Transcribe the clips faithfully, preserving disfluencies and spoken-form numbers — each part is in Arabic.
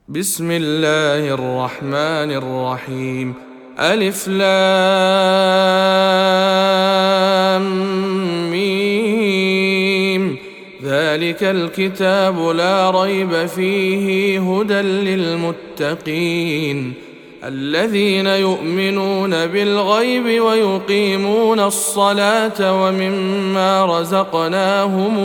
بسم الله الرحمن الرحيم. ألف لام ميم. ذلك الكتاب لا ريب فيه هدى للمتقين الذين يؤمنون بالغيب ويقيمون الصلاة ومما رزقناهم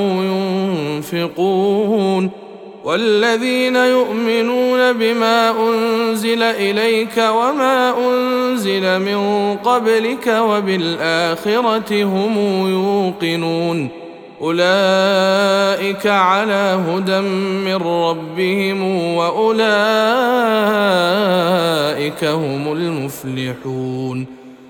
ينفقون والذين يؤمنون بما أنزل إليك وما أنزل من قبلك وبالآخرة هم يوقنون أولئك على هدى من ربهم وأولئك هم المفلحون.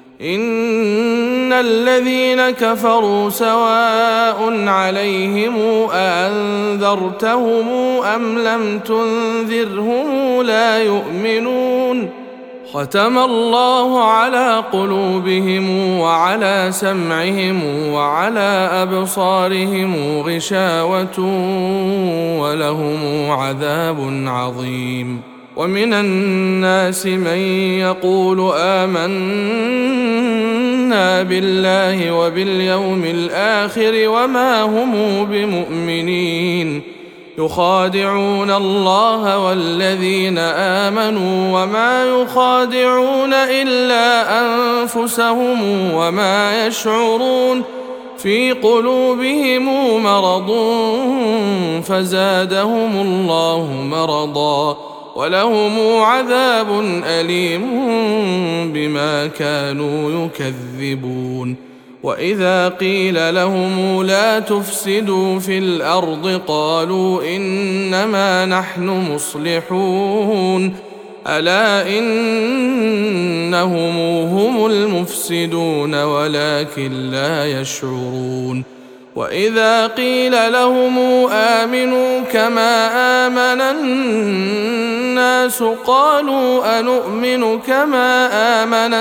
إن الذين كفروا سواء عليهم أأنذرتهم أم لم تنذرهم لا يؤمنون. ختم الله على قلوبهم وعلى سمعهم وعلى أبصارهم غشاوة ولهم عذاب عظيم. ومن الناس من يقول آمنا بالله وباليوم الآخر وما هم بمؤمنين يخادعون الله والذين آمنوا وما يخادعون إلا أنفسهم وما يشعرون في قلوبهم مرض فزادهم الله مرضا ولهم عذاب أليم بما كانوا يكذبون. وإذا قيل لهم لا تفسدوا في الأرض قالوا إنما نحن مصلحون ألا إنهم هم المفسدون ولكن لا يشعرون. وإذا قيل لهم آمنوا كما آمن الناس قالوا أنؤمن كما آمن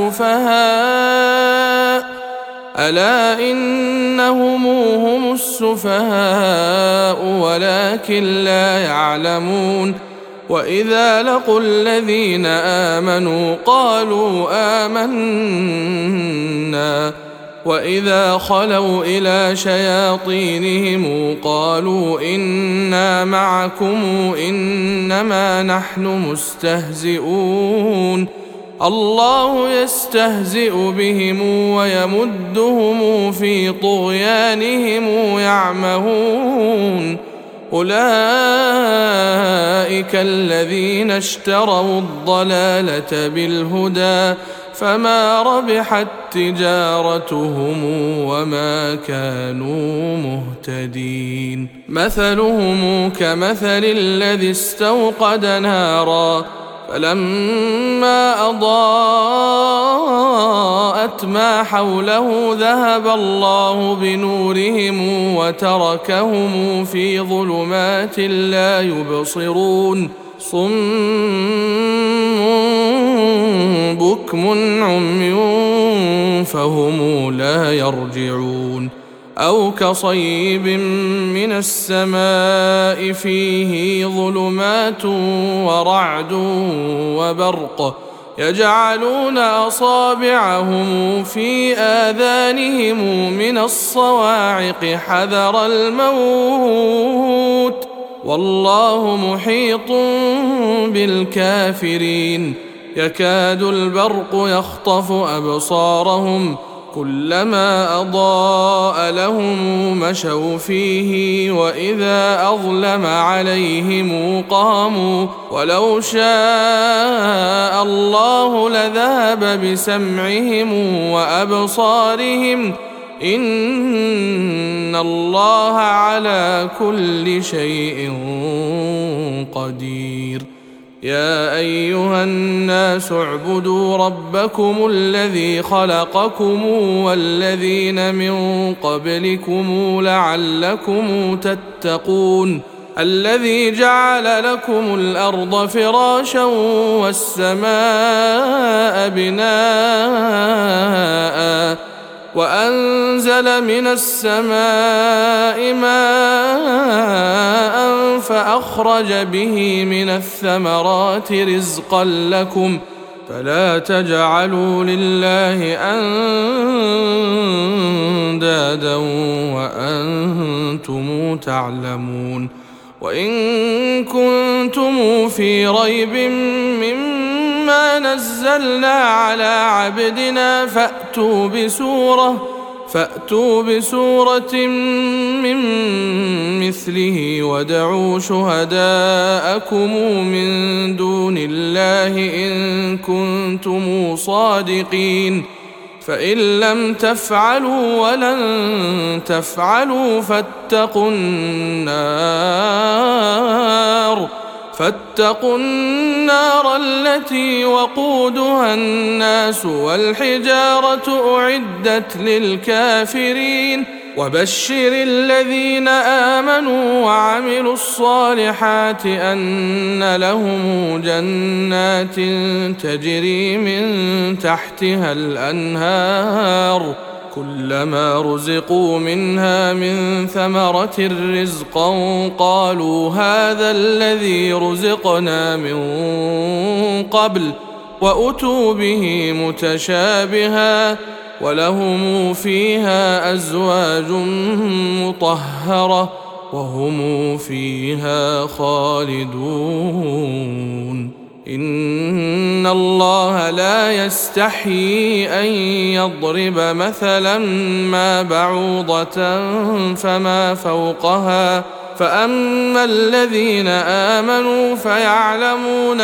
السفهاء ألا إنهم هم السفهاء ولكن لا يعلمون. وإذا لقوا الذين آمنوا قالوا آمنا وإذا خلوا إلى شياطينهم قالوا إنا معكم إنما نحن مستهزئون الله يستهزئ بهم ويمدهم في طغيانهم يعمهون. أولئك الذين اشتروا الضلالة بالهدى فما ربحت تجارتهم وما كانوا مهتدين. مثلهم كمثل الذي استوقد نارا فلما أضاءت ما حوله ذهب الله بنورهم وتركهم في ظلمات لا يبصرون صم بكم عمي فهم لا يرجعون. أو كصيب من السماء فيه ظلمات ورعد وبرق يجعلون أصابعهم في آذانهم من الصواعق حذر الموت والله محيط بالكافرين. يكاد البرق يخطف أبصارهم كلما أضاء لهم مشوا فيه وإذا أظلم عليهم قاموا ولو شاء الله لذهب بسمعهم وأبصارهم إن الله على كل شيء قدير. يا أيها الناس اعبدوا ربكم الذي خلقكم والذين من قبلكم لعلكم تتقون الذي جعل لكم الأرض فراشا والسماء بناء وأنزل من السماء ماء فأخرج به من الثمرات رزقا لكم فلا تجعلوا لله أندادا وأنتم تعلمون وإن كنتم في ريب مما نزلنا على عبدنا فأتوا بسورة فأتوا بسورة من مثله وادعوا شهداءكم من دون الله إن كنتم صادقين فإن لم تفعلوا ولن تفعلوا فاتقوا النار فاتقوا النار التي وقودها الناس والحجارة أعدت للكافرين وبشر الذين آمنوا وعملوا الصالحات أن لهم جنات تجري من تحتها الأنهار كلما رزقوا منها من ثمرة رزقا قالوا هذا الذي رزقنا من قبل وأتوا به متشابها ولهم فيها أزواج مطهرة وهم فيها خالدون إن الله لا يستحيي أن يضرب مثلا ما بعوضة فما فوقها فأما الذين آمنوا فيعلمون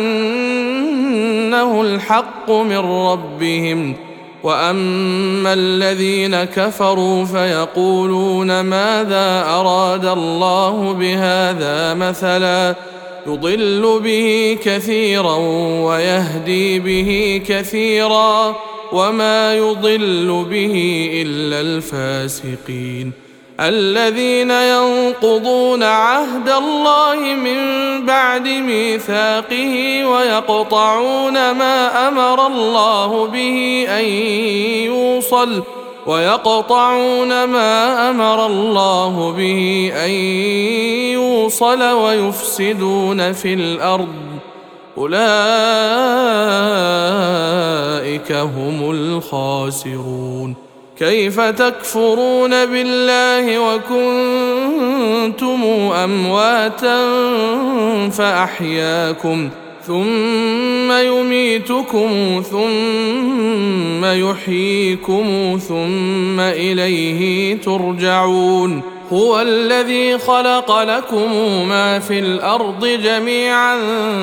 أنه الحق من ربهم وأما الذين كفروا فيقولون ماذا أراد الله بهذا مثلا يضل به كثيرا ويهدي به كثيرا وما يضل به إلا الفاسقين الذين ينقضون عهد الله من بعد ميثاقه ويقطعون ما أمر الله به أن يوصل ويقطعون ما أمر الله به أن يوصل ويفسدون في الأرض أولئك هم الخاسرون كيف تكفرون بالله وكنتم أمواتا فأحياكم ثم يميتكم ثم يحييكم ثم إليه ترجعون هو الذي خلق لكم ما في الأرض جميعا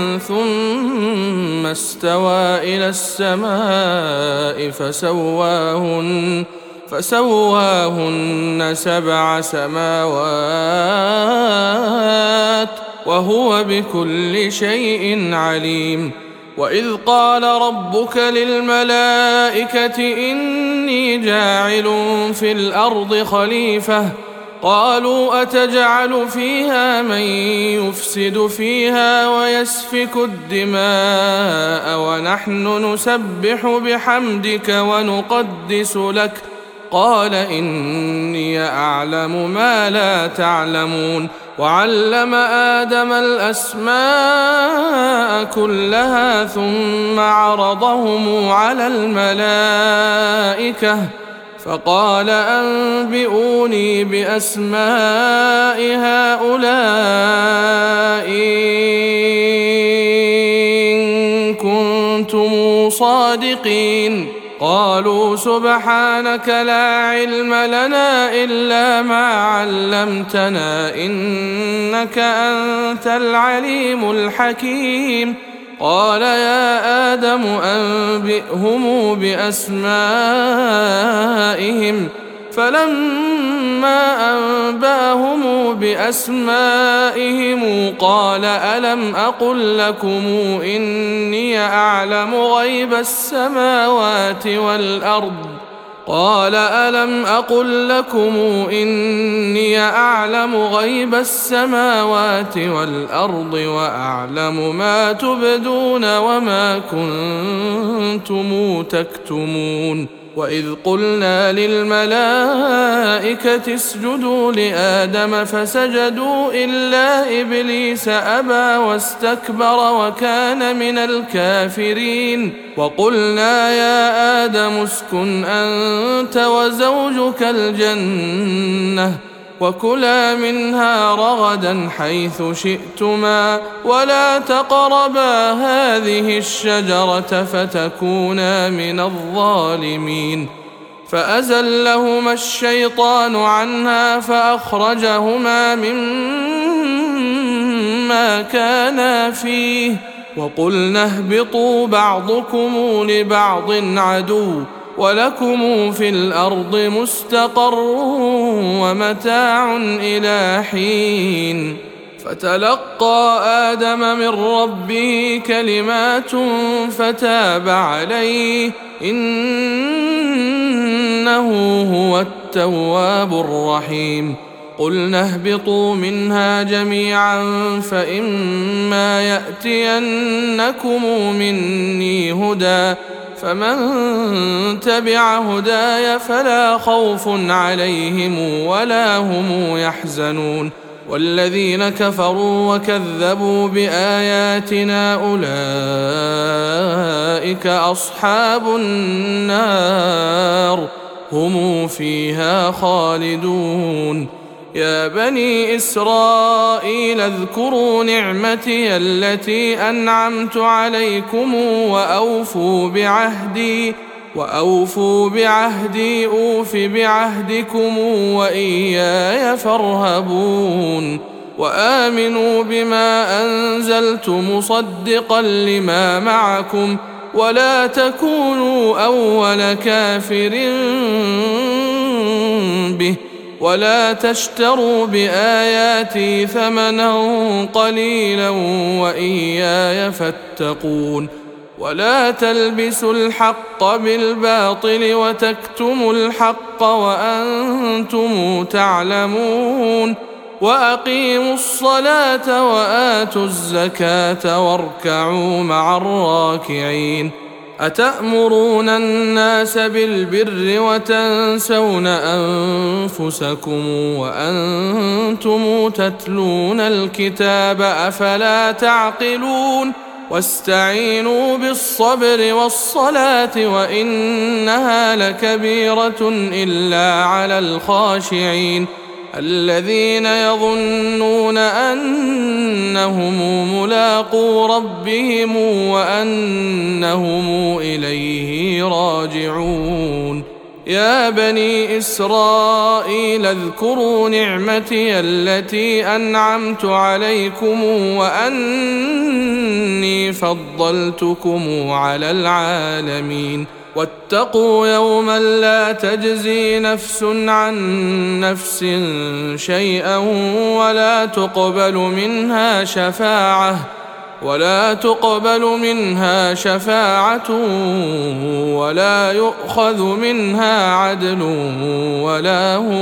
ثم استوى إلى السماء فسواهن فسواهن سبع سماوات وهو بكل شيء عليم وإذ قال ربك للملائكة إني جاعل في الأرض خليفة قالوا أتجعل فيها من يفسد فيها ويسفك الدماء ونحن نسبح بحمدك ونقدس لك قال إني أعلم ما لا تعلمون وعلم آدم الأسماء كلها ثم عرضهم على الملائكة فقال أنبئوني بأسماء هؤلاء إن كنتم صادقين قالوا سبحانك لا علم لنا إلا ما علمتنا إنك أنت العليم الحكيم قال يا آدم أنبئهم بأسمائهم فلما أنباهم بأسمائهم قال ألم أقل لكم إني أعلم غيب السماوات والأرض قال ألم أقل لكم إني أعلم غيب السماوات والأرض وأعلم ما تبدون وما كنتم تكتمون وإذ قلنا للملائكة اسجدوا لآدم فسجدوا إلا إبليس أبى واستكبر وكان من الكافرين وقلنا يا آدم اسكن أنت وزوجك الجنة وكلا منها رغدا حيث شئتما ولا تقربا هذه الشجرة فتكونا من الظالمين فأزلهما الشيطان عنها فأخرجهما مما كانا فيه وقلنا اهبطوا بعضكم لبعض عدو ولكم في الأرض مستقر ومتاع إلى حين فتلقى آدم من ربه كلمات فتاب عليه إنه هو التواب الرحيم قلنا اهبطوا منها جميعا فإما يأتينكم مني هدى فمن تبع هداي فلا خوف عليهم ولا هم يحزنون والذين كفروا وكذبوا بآياتنا أولئك أصحاب النار هم فيها خالدون يا بني إسرائيل اذكروا نعمتي التي أنعمت عليكم وأوفوا بعهدي وأوفوا بعهدي أوف بعهدكم وإياي فارهبون وآمنوا بما أنزلت مصدقا لما معكم ولا تكونوا أول كافر به ولا تشتروا بآياتي ثمنا قليلا وإياي فاتقون ولا تلبسوا الحق بالباطل وتكتموا الحق وأنتم تعلمون وأقيموا الصلاة وآتوا الزكاة واركعوا مع الراكعين أتأمرون الناس بالبر وتنسون أنفسكم وأنتم تتلون الكتاب أفلا تعقلون واستعينوا بالصبر والصلاة وإنها لكبيرة إلا على الخاشعين الذين يظنون أنهم ملاقو ربهم وأنهم إليه راجعون يا بني إسرائيل اذكروا نعمتي التي أنعمت عليكم وأني فضلتكم على العالمين واتقوا يوما لا تجزي نفس عن نفس شيئا ولا تقبل منها شفاعة ولا تقبل منها شفاعة ولا يؤخذ منها عدل ولا هم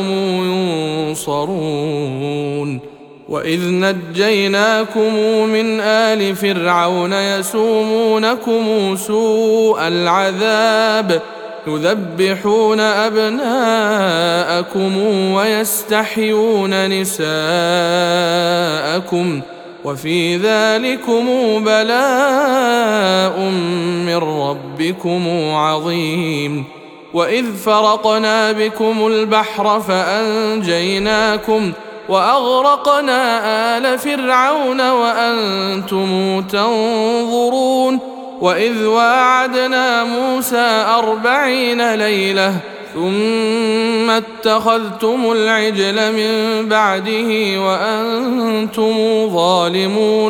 ينصرون وإذ نجيناكم من آل فرعون يسومونكم سوء العذاب يذبحون أبناءكم ويستحيون نساءكم وفي ذلكم بلاء من ربكم عظيم وإذ فرقنا بكم البحر فأنجيناكم وأغرقنا آل فرعون وأنتم تنظرون وإذ واعدنا موسى أربعين ليلة ثم اتخذتم العجل من بعده وأنتم ظالمون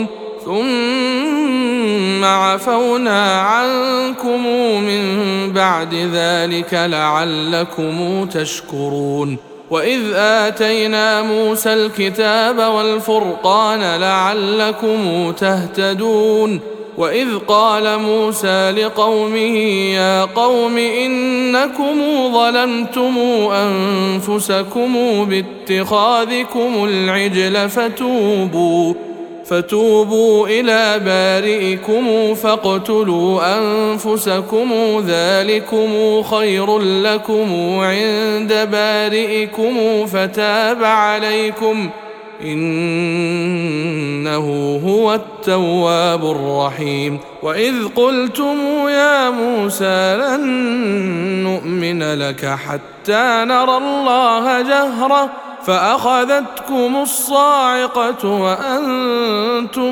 ثم عفونا عنكم من بعد ذلك لعلكم تشكرون وإذ آتينا موسى الكتاب والفرقان لعلكم تهتدون وإذ قال موسى لقومه يا قوم إنكم ظلمتم أنفسكم باتخاذكم العجل فتوبوا فتوبوا إلى بارئكم فاقتلوا أنفسكم ذلكم خير لكم عند بارئكم فتاب عليكم إنه هو التواب الرحيم. وإذ قلتم يا موسى لن نؤمن لك حتى نرى الله جهرة فأخذتكم الصاعقة وأنتم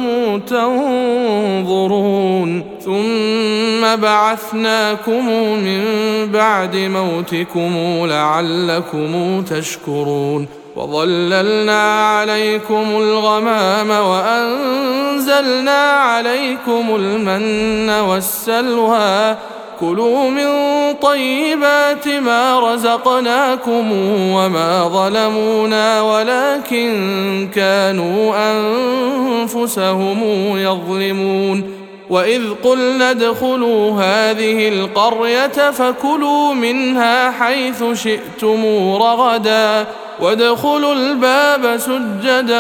تنظرون ثم بعثناكم من بعد موتكم لعلكم تشكرون وظللنا عليكم الغمام وأنزلنا عليكم المن والسلوى كلوا من طيبات ما رزقناكم وما ظلمونا ولكن كانوا أنفسهم يظلمون. وإذ قلنا ادخلوا هذه القرية فكلوا منها حيث شئتم رغدا وادخلوا الباب سجدا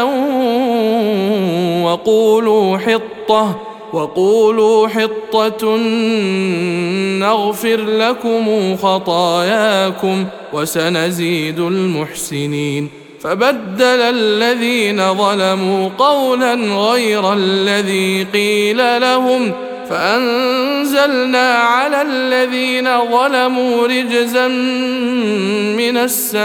وقولوا حطة وقولوا حطة نغفر لكم خطاياكم وسنزيد المحسنين. فبدل الذين ظلموا قولا غير الذي قيل لهم فأنزلنا على الذين ظلموا رجزا من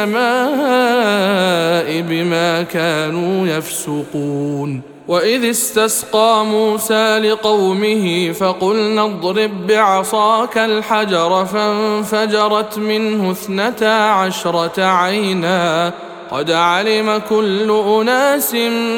السماء بما كانوا يفسقون. وإذ استسقى موسى لقومه فقلنا اضرب بعصاك الحجر فانفجرت منه اثنتا عشرة عينا قد علم كل أناس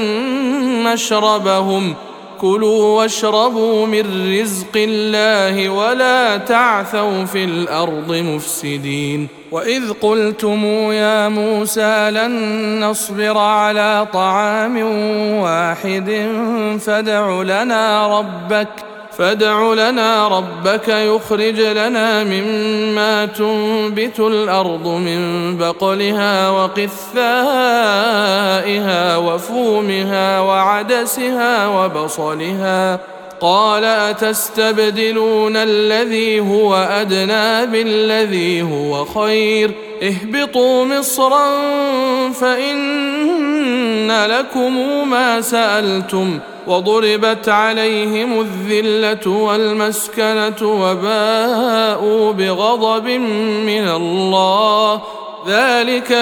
مشربهم كلوا واشربوا من رزق الله ولا تعثوا في الأرض مفسدين. وإذ قلتم يا موسى لن نصبر على طعام واحد فادع لنا ربك فادع لنا ربك يخرج لنا مما تنبت الأرض من بقلها وقثائها وفومها وعدسها وبصلها قال أتستبدلون الذي هو أدنى بالذي هو خير اهبطوا مصرا فإن لكم ما سألتم وضربت عليهم الذلة والمسكنة وباءوا بغضب من الله ذلك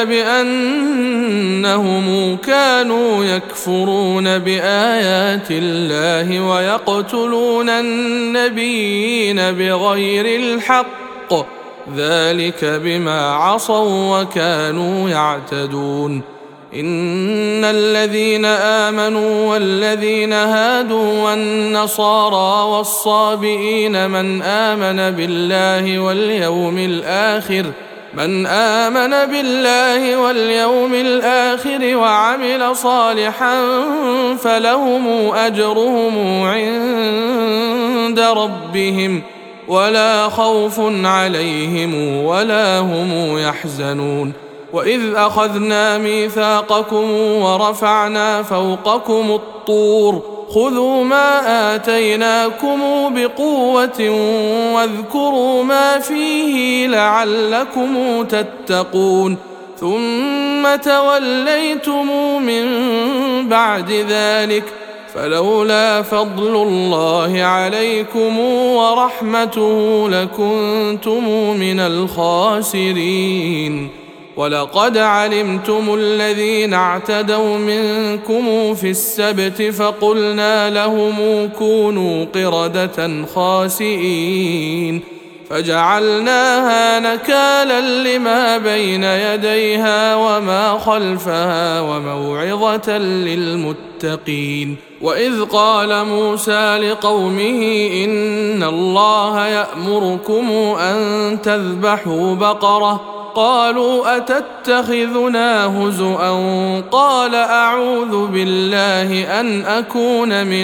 بأنهم كانوا يكفرون بآيات الله ويقتلون النبيين بغير الحق ذلك بما عصوا وكانوا يعتدون. إن الذين آمنوا والذين هادوا والنصارى والصابئين من آمن بالله واليوم الآخر من آمن بالله واليوم الآخر وعمل صالحا فلهم أجرهم عند ربهم ولا خوف عليهم ولا هم يحزنون. وإذ أخذنا ميثاقكم ورفعنا فوقكم الطور خذوا ما آتيناكم بقوة واذكروا ما فيه لعلكم تتقون ثم توليتم من بعد ذلك فلولا فضل الله عليكم ورحمته لكنتم من الخاسرين. ولقد علمتم الذين اعتدوا منكم في السبت فقلنا لهم كونوا قردة خاسئين فجعلناها نكالا لما بين يديها وما خلفها وموعظة للمتقين. وإذ قال موسى لقومه إن الله يأمركم أن تذبحوا بقرة قالوا أتتخذنا هزؤا قال أعوذ بالله أن أكون من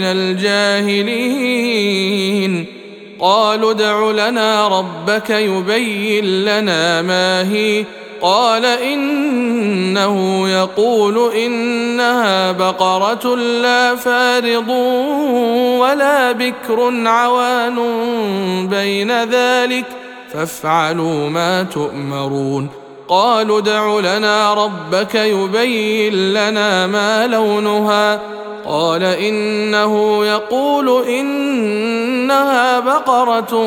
الجاهلين. قالوا ادع لنا ربك يبين لنا ما هي قال إنه يقول إنها بقرة لا فارض ولا بكر عوان بين ذلك فافعلوا ما تؤمرون. قالوا ادع لنا ربك يبين لنا ما لونها قال إنه يقول إنها بقرة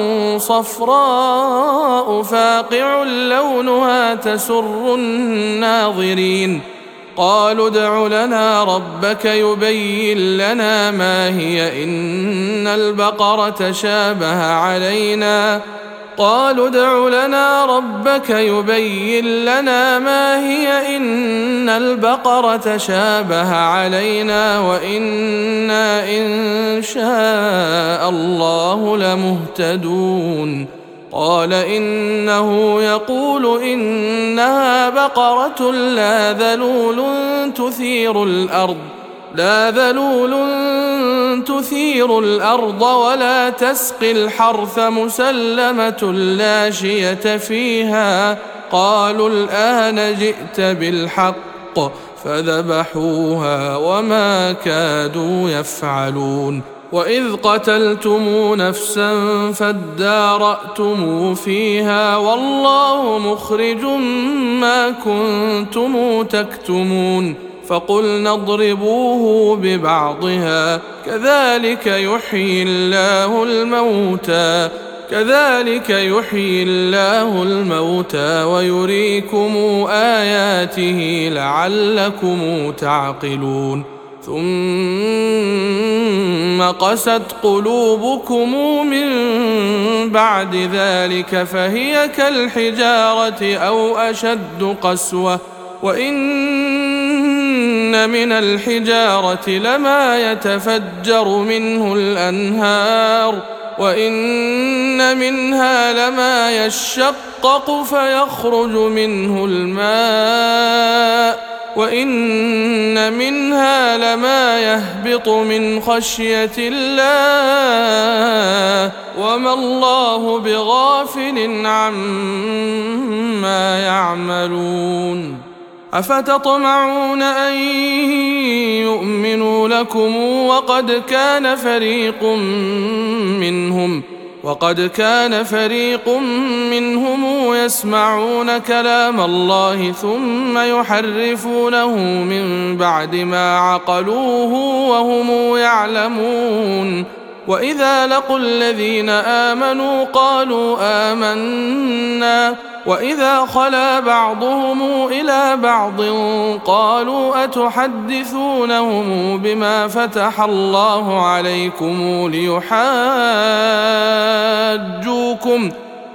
صفراء فاقع لونها تسر الناظرين. قالوا ادع لنا ربك يبين لنا ما هي إن البقرة شابه علينا قالوا ادع لنا ربك يبين لنا ما هي إن البقرة شابه علينا وإنا إن شاء الله لمهتدون. قال إنه يقول إنها بقرة لا ذلول تثير الأرض لا ذلول تثير الأرض ولا تسقي الحرث مسلمة لا شية فيها. قالوا الآن جئت بالحق فذبحوها وما كادوا يفعلون. وإذ قتلتم نفسا فادارأتم فيها والله مخرج ما كنتم تكتمون. فقلنا اضربوه ببعضها كذلك يحيي الله الموتى كذلك يحيي الله الموتى ويريكم آياته لعلكم تعقلون. ثم قست قلوبكم من بعد ذلك فهي كالحجارة أو أشد قسوة وإن من الحجارة لما يتفجر منه الأنهار وإن منها لما يشقق فيخرج منه الماء وإن منها لما يهبط من خشية الله وما الله بغافل عما يعملون. أفتطمعون أن يؤمنوا لكم وقد كان فريق منهم وقد كان فريق منهم يسمعون كلام الله ثم يحرفونه من بعد ما عقلوه وهم يعلمون. وإذا لقوا الذين آمنوا قالوا آمنا وإذا خلا بعضهم إلى بعض قالوا أتحدثونهم بما فتح الله عليكم ليحاجوكم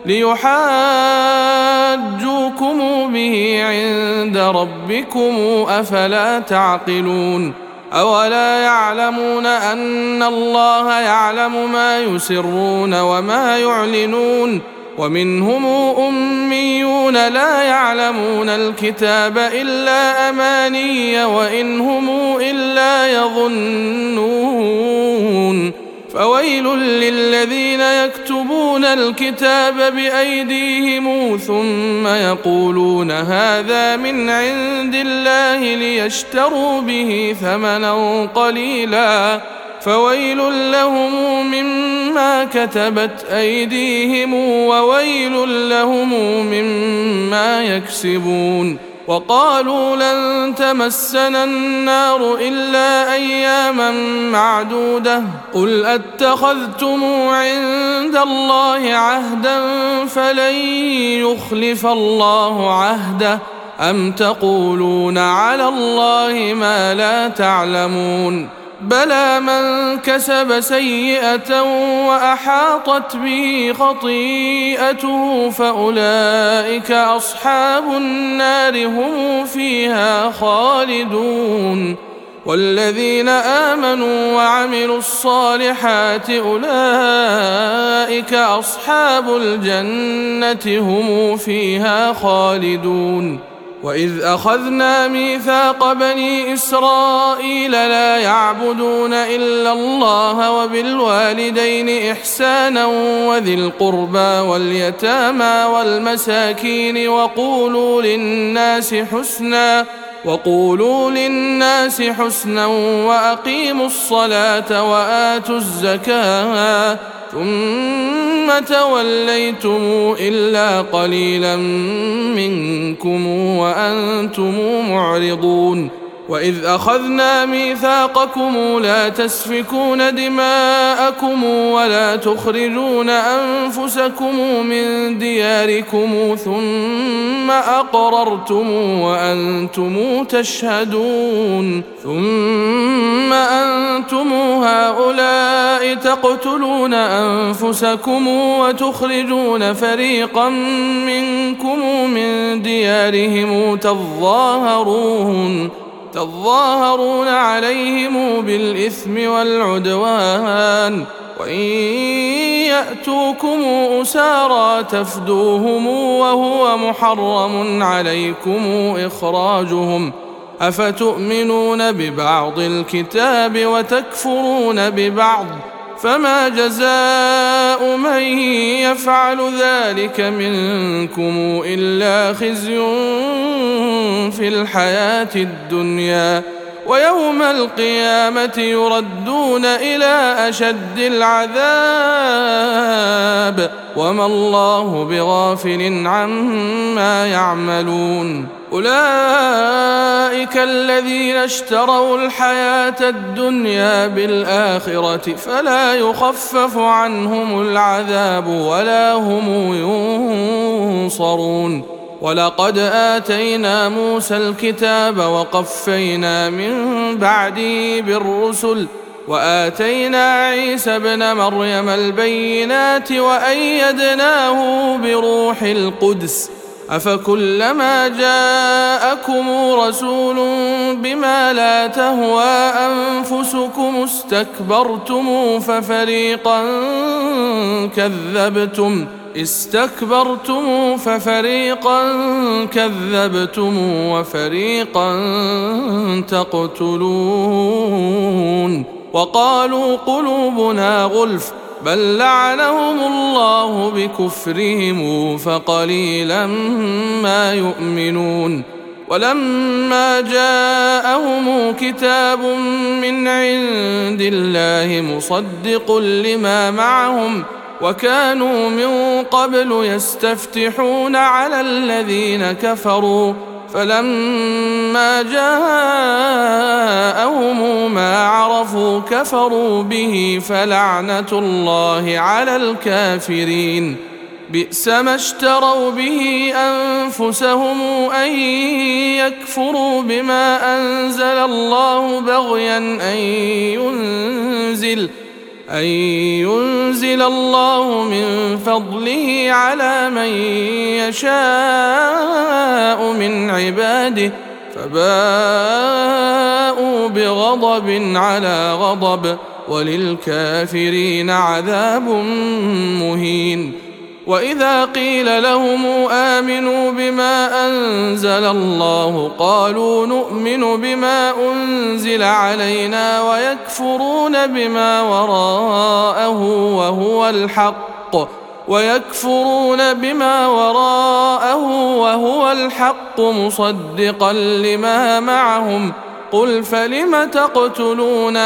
ليحاجوكم به عند ربكم أفلا تعقلون. أولا يعلمون أن الله يعلم ما يسرون وما يعلنون ومنهم أميون لا يعلمون الكتاب إلا أماني وإن هم إلا يظنون. فويل للذين يكتبون الكتاب بأيديهم ثم يقولون هذا من عند الله ليشتروا به ثمنا قليلا فويل لهم مما كتبت أيديهم وويل لهم مما يكسبون. وقالوا لن تمسنا النار إلا أياما معدودة قل أتخذتم عند الله عهدا فلن يخلف الله عهده أم تقولون على الله ما لا تعلمون. بلى من كسب سيئة وأحاطت به خطيئته فأولئك أصحاب النار هم فيها خالدون. والذين آمنوا وعملوا الصالحات أولئك أصحاب الجنة هم فيها خالدون. وإذ أخذنا ميثاق بني إسرائيل لا يعبدون إلا الله وبالوالدين إحسانا وذي القربى واليتامى والمساكين وقولوا للناس حسنا وقولوا للناس حسنا وأقيموا الصلاة وآتوا الزكاة ثم توليتم إلا قليلا منكم وأنتم معرضون وإذ أخذنا ميثاقكم لا تسفكون دماءكم ولا تخرجون أنفسكم من دياركم ثم أقررتم وأنتم تشهدون ثم أنتم هؤلاء تقتلون أنفسكم وتخرجون فريقا منكم من ديارهم تظاهرون تظاهرون عليهم بالإثم والعدوان وإن يأتوكم أسارى تفدوهم وهو محرم عليكم إخراجهم أفتؤمنون ببعض الكتاب وتكفرون ببعض فما جزاء من يفعل ذلك منكم إلا خزي في الحياة الدنيا ويوم القيامة يردون إلى أشد العذاب وما الله بغافل عما يعملون أولئك الذين اشتروا الحياة الدنيا بالآخرة فلا يخفف عنهم العذاب ولا هم ينصرون ولقد آتينا موسى الكتاب وقفينا من بعده بالرسل وآتينا عيسى ابن مريم البينات وأيدناه بروح القدس أفكلما جاءكم رسول بما لا تهوى أنفسكم استكبرتم ففريقا كذبتم استكبرتم ففريقا كذبتم وفريقا تقتلون وقالوا قلوبنا غلف بل لعنهم الله بكفرهم فقليلا ما يؤمنون ولما جاءهم كتاب من عند الله مصدق لما معهم وكانوا من قبل يستفتحون على الذين كفروا فلما جاءهم ما عرفوا كفروا به فلعنة الله على الكافرين بئس ما اشتروا به أنفسهم أن يكفروا بما أنزل الله بغيا أن ينزل أن ينزل الله من فضله على من يشاء من عباده فباءوا بغضب على غضب وللكافرين عذاب مهين وإذا قيل لهم آمنوا بما أنزل الله قالوا نؤمن بما أنزل علينا ويكفرون بما وراءه وهو الحق ويكفرون بما وراءه وهو الحق مصدقا لما معهم قل فلم تقتلون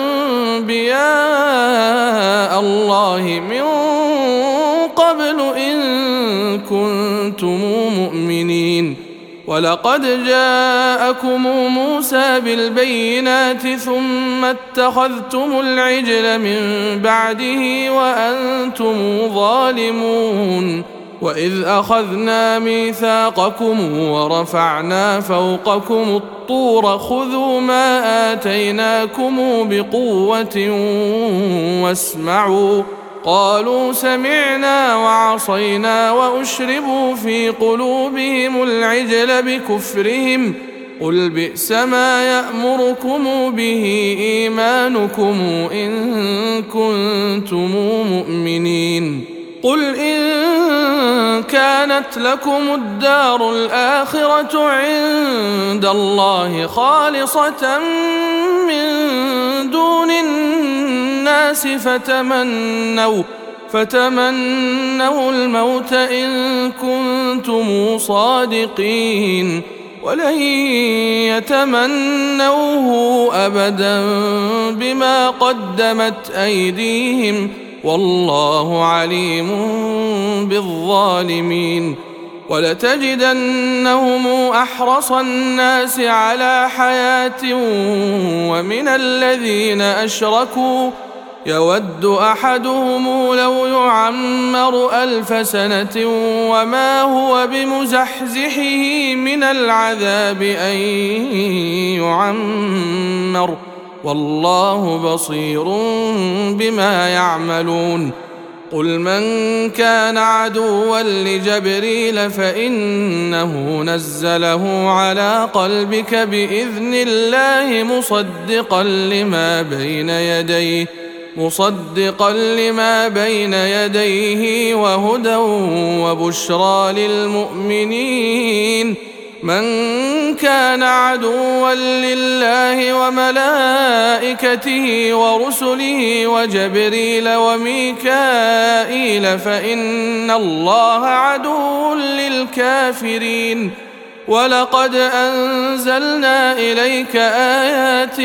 أنبياء الله من قبل إن كنتم مؤمنين ولقد جاءكم موسى بالبينات ثم اتخذتم العجل من بعده وأنتم ظالمون وإذ أخذنا ميثاقكم ورفعنا فوقكم الطور خذوا ما آتيناكم بقوة واسمعوا قالوا سمعنا وعصينا وأشربوا في قلوبهم العجل بكفرهم قل بئس ما يأمركم به إيمانكم إن كنتم مؤمنين قل إن كانت لكم الدار الآخرة عند الله خالصة من دون الناس فتمنوا فتمنوا الموت إن كنتم صادقين ولن يتمنوه أبدا بما قدمت أيديهم والله عليم بالظالمين. ولتجدنهم أحرص الناس على حياة ومن الذين أشركوا يود أحدهم لو يعمر ألف سنة وما هو بمزحزحه من العذاب أن يعمر والله بصير بما يعملون. قل من كان عدوا لجبريل فإنه نزله على قلبك بإذن الله مصدقا لما بين يديه مصدقا لما بين يديه وهدى وبشرى للمؤمنين. من كان عدوا لله وملائكته ورسله وجبريل وميكائيل فإن الله عدو للكافرين. ولقد أنزلنا إليك آيات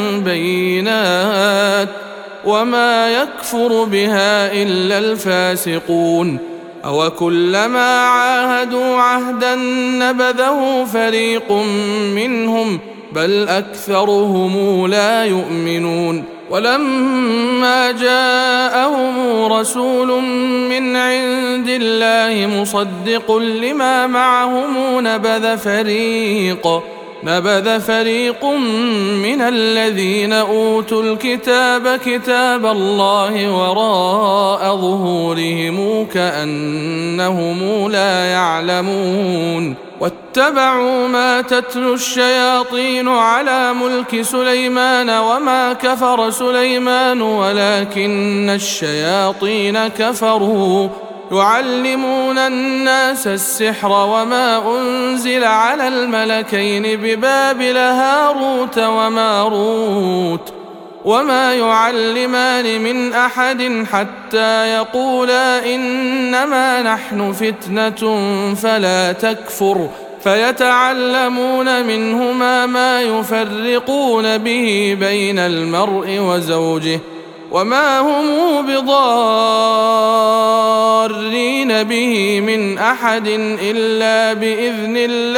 بينات وما يكفر بها إلا الفاسقون. أوكلما عاهدوا عهدا نبذه فريق منهم بل أكثرهم لا يؤمنون. ولما جاءهم رسول من عند الله مصدق لما معهم نبذ فريق نبذ فريق من الذين أوتوا الكتاب كتاب الله وراء ظهورهم كأنهم لا يعلمون. واتبعوا ما تتلو الشياطين على ملك سليمان وما كفر سليمان ولكن الشياطين كفروا يعلمون الناس السحر وما أنزل على الملكين ببابل هاروت وماروت وما يعلمان من أحد حتى يقولا إنما نحن فتنة فلا تكفر فيتعلمون منهما ما يفرقون به بين المرء وزوجه وما هم بضارين به من أحد إلا بإذن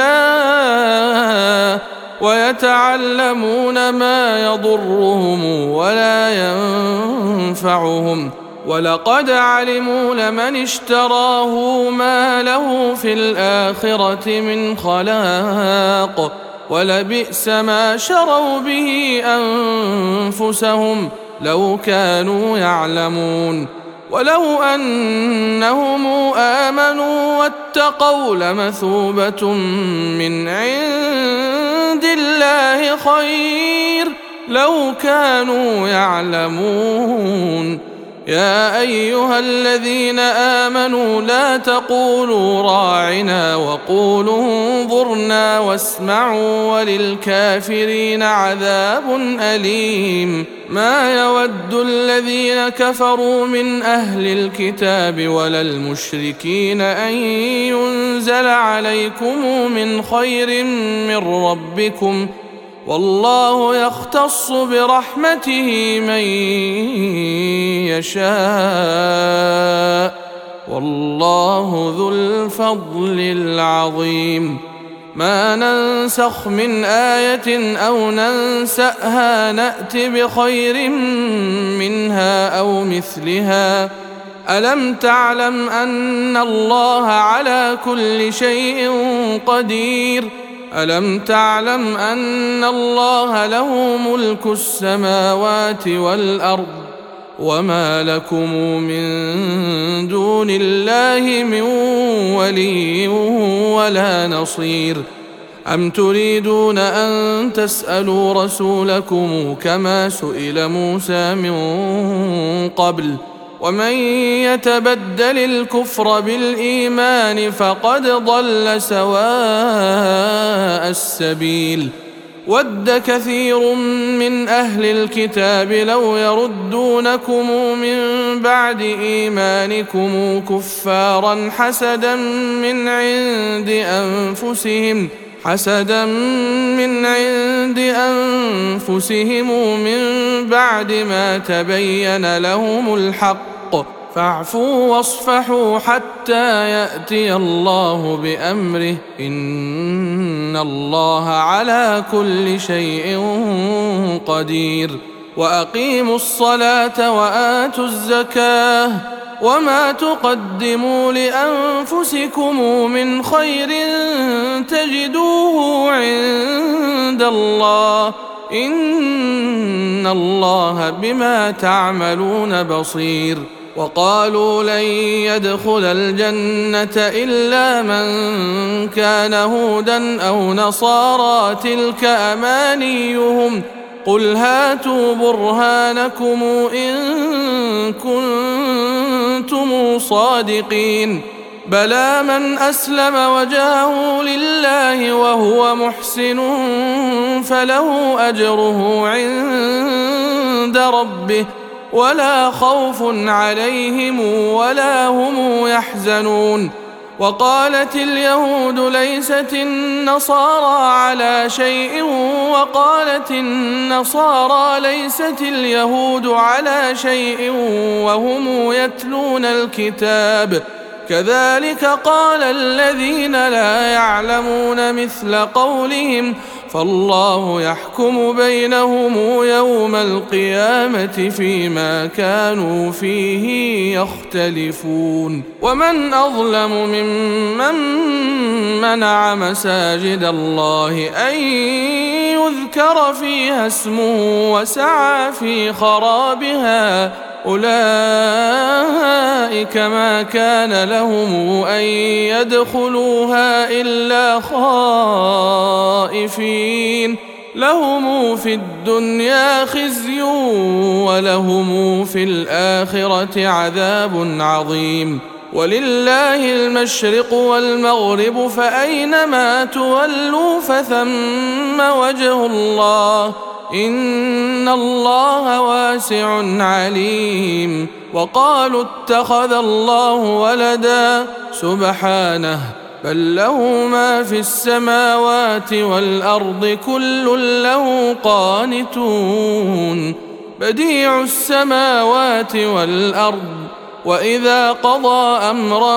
الله ويتعلمون ما يضرهم ولا ينفعهم ولقد علموا لمن اشتراه ما له في الآخرة من خلاق ولبئس ما شروا به أنفسهم لو كانوا يعلمون. ولو أنهم آمنوا واتقوا لمثوبة من عند الله خير لو كانوا يعلمون. يا أيها الذين آمنوا لا تقولوا راعنا وقولوا انظرنا واسمعوا وللكافرين عذاب أليم. ما يود الذين كفروا من أهل الكتاب ولا المشركين أن ينزل عليكم من خير من ربكم والله يختص برحمته من يشاء والله ذو الفضل العظيم. ما ننسخ من آية أو ننسأها نأت بخير منها أو مثلها. ألم تعلم أن الله على كل شيء قدير؟ ألم تعلم أن الله له ملك السماوات والأرض وما لكم من دون الله من ولي ولا نصير. أم تريدون أن تسألوا رسولكم كما سئل موسى من قبل ومن يتبدل الكفر بالإيمان فقد ضل سواء السبيل. ود كثير من أهل الكتاب لو يردونكم من بعد إيمانكم كفارا حسدا من عند أنفسهم حسدا من عند أنفسهم من بعد ما تبين لهم الحق فاعفوا واصفحوا حتى يأتي الله بأمره إن الله على كل شيء قدير. وأقيموا الصلاة وآتوا الزكاة وما تقدموا لأنفسكم من خير تجدوه عند الله إن الله بما تعملون بصير. وقالوا لن يدخل الجنة إلا من كان هودا أو نصارى تلك أمانيهم قل هاتوا برهانكم إن كنتم صادقين بلى من أسلم وجهه لله وهو محسن فله أجره عند ربه ولا خوف عليهم ولا هم يحزنون. وقالت اليهود ليست النصارى على شيء وقالت النصارى ليست اليهود على شيء وهم يتلون الكتاب كذلك قال الذين لا يعلمون مثل قولهم فالله يحكم بينهم يوم القيامة فيما كانوا فيه يختلفون. ومن أظلم ممن منع مساجد الله أن يذكر فيها اسمه وسعى في خرابها أولئك ما كان لهم أن يدخلوها إلا خائفين لهم في الدنيا خزي ولهم في الآخرة عذاب عظيم. ولله المشرق والمغرب فأينما تولوا فثم وجه الله إن الله واسع عليم. وقالوا اتخذ الله ولدا سبحانه بل له ما في السماوات والأرض كل له قانتون بديع السماوات والأرض وإذا قضى أمرا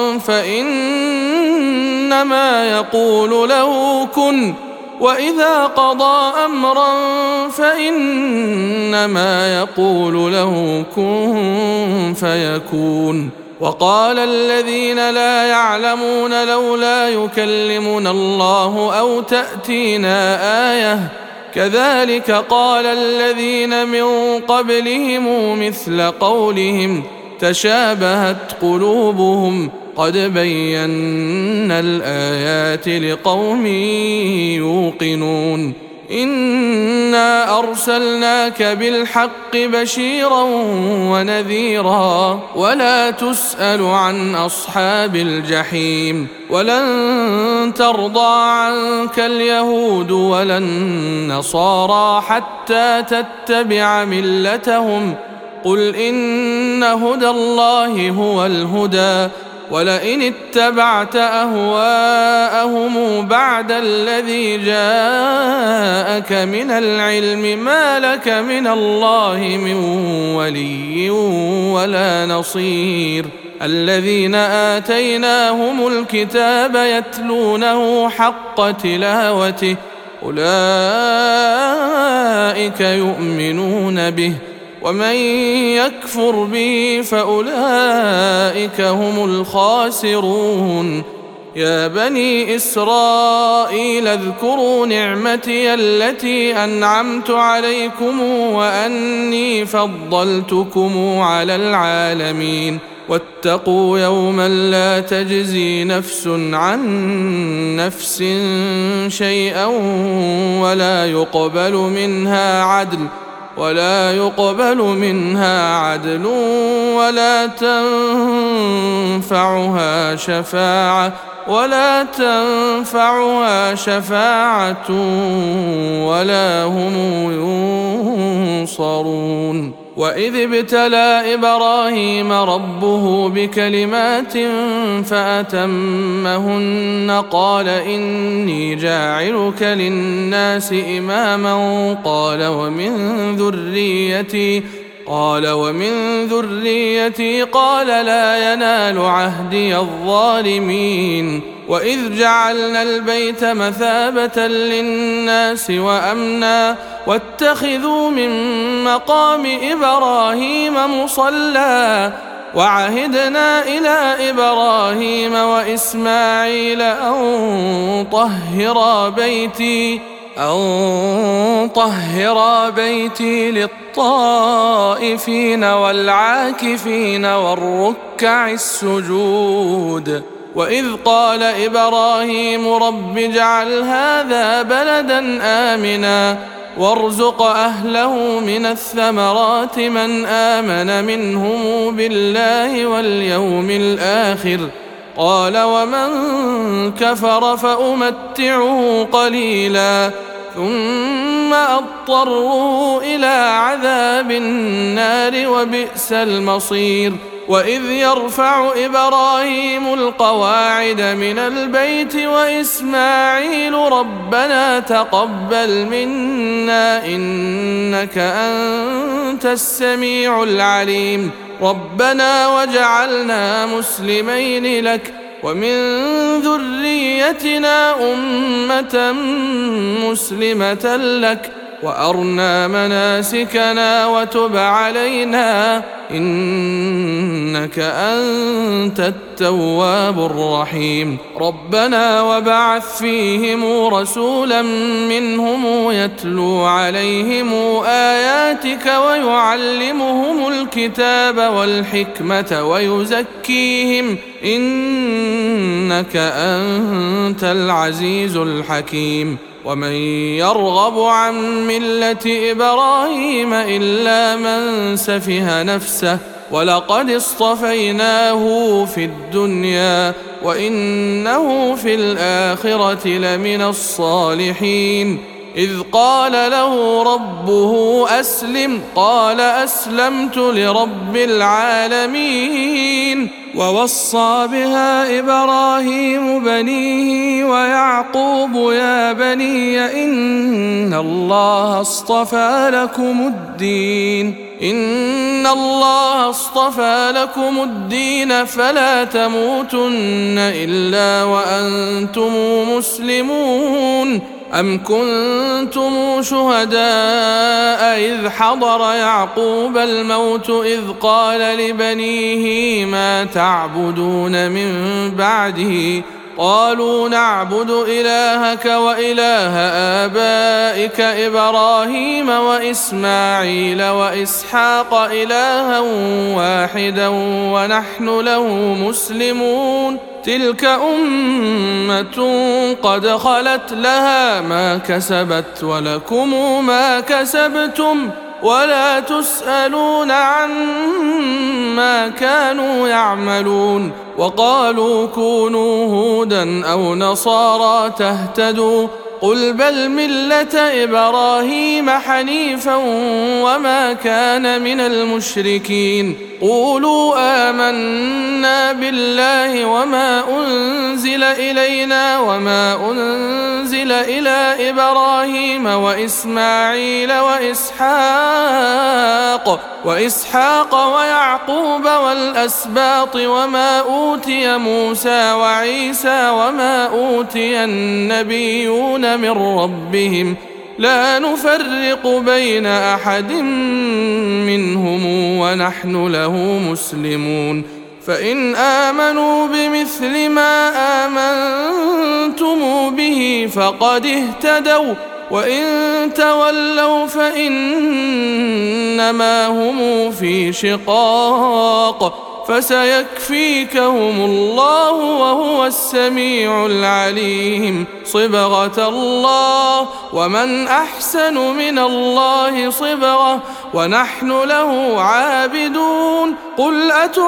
فإنما يقول له كن وإذا قضى أمرا فإنما يقول له كن فيكون. وقال الذين لا يعلمون لولا يكلمنا الله أو تأتينا آية كذلك قال الذين من قبلهم مثل قولهم تشابهت قلوبهم قد بينا الآيات لقوم يوقنون إنا أرسلناك بالحق بشيرا ونذيرا ولا تسأل عن أصحاب الجحيم ولن ترضى عنك اليهود ولا النصارى حتى تتبع ملتهم قل إن هدى الله هو الهدى ولئن اتبعت أهواءهم بعد الذي جاءك من العلم ما لك من الله من ولي ولا نصير. الذين آتيناهم الكتاب يتلونه حق تلاوته أولئك يؤمنون به ومن يكفر به فأولئك هم الخاسرون. يا بني إسرائيل اذكروا نعمتي التي أنعمت عليكم وأني فضلتكم على العالمين واتقوا يوما لا تجزي نفس عن نفس شيئا ولا يقبل منها عدل ولا يقبل منها عدل ولا تنفعها شفاعة ولا تنفعها شفاعة ولا هم ينصرون. وإذ ابتلى إبراهيم ربه بكلمات فأتمهن قال إني جاعلك للناس إماما قال ومن ذريتي قال ومن ذريتي قال لا ينال عهدي الظالمين. وإذ جعلنا البيت مثابة للناس وأمنا واتخذوا من مقام إبراهيم مصلى وعهدنا إلى إبراهيم وإسماعيل أن طهرا بيتي أن طهرا بيتي للطائفين والعاكفين والركع السجود. وإذ قال إبراهيم رب اجعل هذا بلدا آمنا وارزق أهله من الثمرات من آمن منهم بالله واليوم الآخر قال ومن كفر فأمتعه قليلا ثم أضطره إلى عذاب النار وبئس المصير. وإذ يرفع إبراهيم القواعد من البيت وإسماعيل ربنا تقبل منا إنك أنت السميع العليم ربنا واجعلنا مسلمين لك ومن ذريتنا أمة مسلمة لك وأرنا مناسكنا وتب علينا إنك أنت التواب الرحيم. ربنا وبعث فيهم رسولا منهم يتلو عليهم آياتك ويعلمهم الكتاب والحكمة ويزكيهم إنك أنت العزيز الحكيم. ومن يرغب عن ملة إبراهيم إلا من سفه نفسه ولقد اصطفيناه في الدنيا وإنه في الآخرة لمن الصالحين. إذ قال له ربه أسلم قال أسلمت لرب العالمين. ووصى بها إبراهيم بنيه ويعقوب يا بني إن الله اصطفى لكم الدين إن الله اصطفى لكم الدين فلا تموتن إلا وأنتم مسلمون. أم كنتم شهداء إذ حضر يعقوب الموت إذ قال لبنيه ما تعبدون من بعده قالوا نعبد إلهك وإله آبائك إبراهيم وإسماعيل وإسحاق إلها واحدا ونحن له مسلمون. تلك أمة قد خلت لها ما كسبت ولكم ما كسبتم ولا تسألون عما كانوا يعملون. وقالوا كونوا هودا أو نصارى تهتدوا قل بل ملة إبراهيم حنيفا وما كان من المشركين. قولوا آمنا بالله وما أنزل إلينا وما أنزل إلى إبراهيم وإسماعيل وإسحاق وإسحاق ويعقوب والأسباط وما أوتي موسى وعيسى وما أوتي النبيون من ربهم لا نفرق بين أحد منهم ونحن له مسلمون. فإن آمنوا بمثل ما آمنتم به فقد اهتدوا وإن تولوا فإنما هم في شقاق فسيكفيكهم الله وهو السميع العليم. صبغة الله ومن أحسن من الله صبغة ونحن له عابدون. قل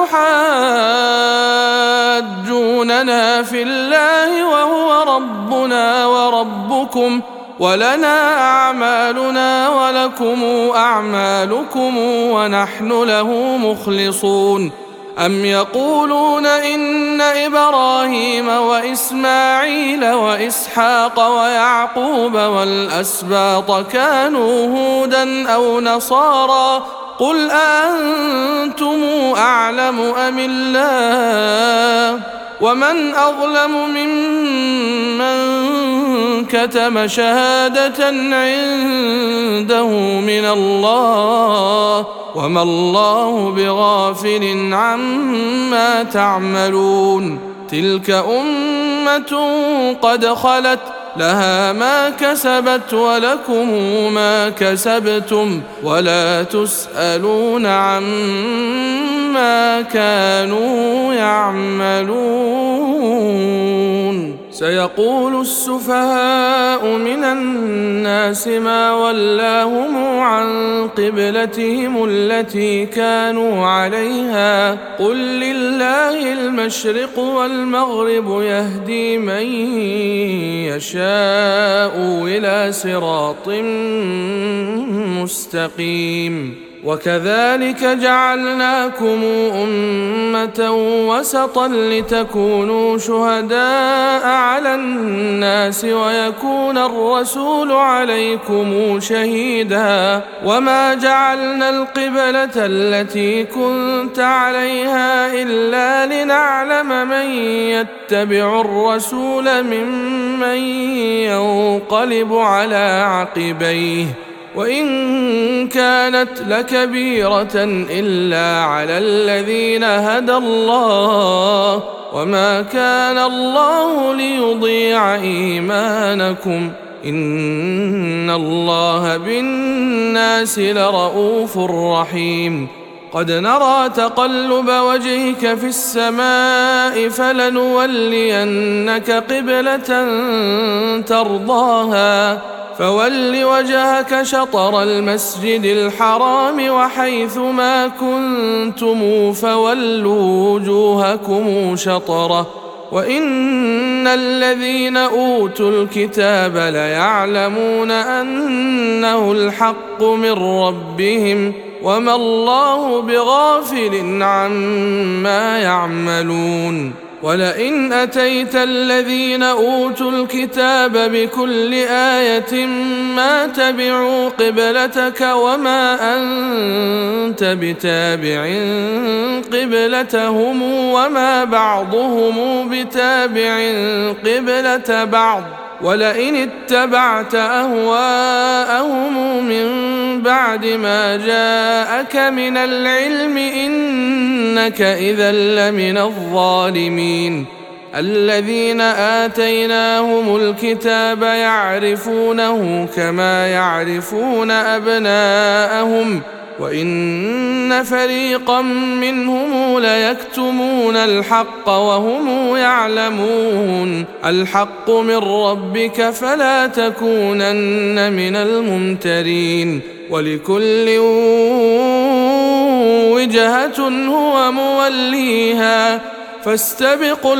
أتحاجوننا في الله وهو ربنا وربكم ولنا أعمالنا ولكم أعمالكم ونحن له مخلصون. أم يقولون إن إبراهيم وإسماعيل وإسحاق ويعقوب والأسباط كانوا هودا أو نصارى قل أأنتم أعلم أم الله ومن أظلم ممن كتم شهادة عنده من الله وما الله بغافل عما تعملون. تلك أمة قد خلت لها ما كسبت ولكم ما كسبتم ولا تسألون عما كانوا يعملون. سيقول السفهاء من الناس ما ولاهم عن قبلتهم التي كانوا عليها قل لله المشرق والمغرب يهدي من يشاء إلى صراط مستقيم. وكذلك جعلناكم أمة وسطا لتكونوا شهداء على الناس ويكون الرسول عليكم شهيدا وما جعلنا القبلة التي كنت عليها إلا لنعلم من يتبع الرسول ممن ينقلب على عقبيه وإن كانت لكبيرة إلا على الذين هدى الله وما كان الله ليضيع إيمانكم إن الله بالناس لرؤوف رحيم. قد نرى تقلب وجهك في السماء فلنولينك قبلة ترضاها فول وجهك شطر المسجد الحرام وحيث ما كنتم فولوا وجوهكم شطره وإن الذين أوتوا الكتاب ليعلمون أنه الحق من ربهم وما الله بغافل عما يعملون. ولئن أتيت الذين أوتوا الكتاب بكل آية ما تبعوا قبلتك وما أنت بتابع قبلتهم وما بعضهم بتابع قبلة بعض ولئن اتبعت أهواءهم من بعد ما جاءك من العلم إنك إذا لمن الظالمين. الذين آتيناهم الكتاب يعرفونه كما يعرفون أبناءهم وإن فريقا منهم ليكتمون الحق وهم يعلمون. الحق من ربك فلا تكونن من الممترين. ولكل وجهة هو موليها فاستبقوا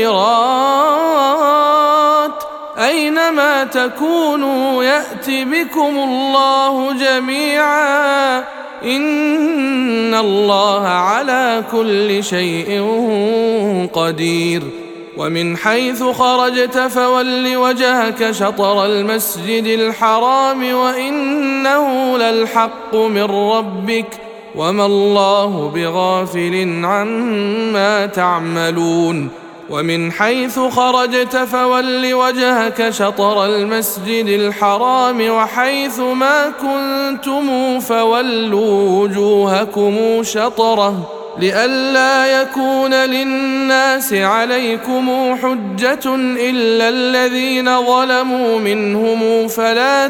الخيرات أينما تكونوا يأت بكم الله جميعا إن الله على كل شيء قدير. ومن حيث خرجت فول وجهك شطر المسجد الحرام وإنه للحق من ربك وما الله بغافل عما تعملون. ومن حيث خرجت فول وجهك شطر المسجد الحرام وحيث ما كنتم فولوا وجوهكم شطره لئلا يكون للناس عليكم حجة إلا الذين ظلموا منهم فلا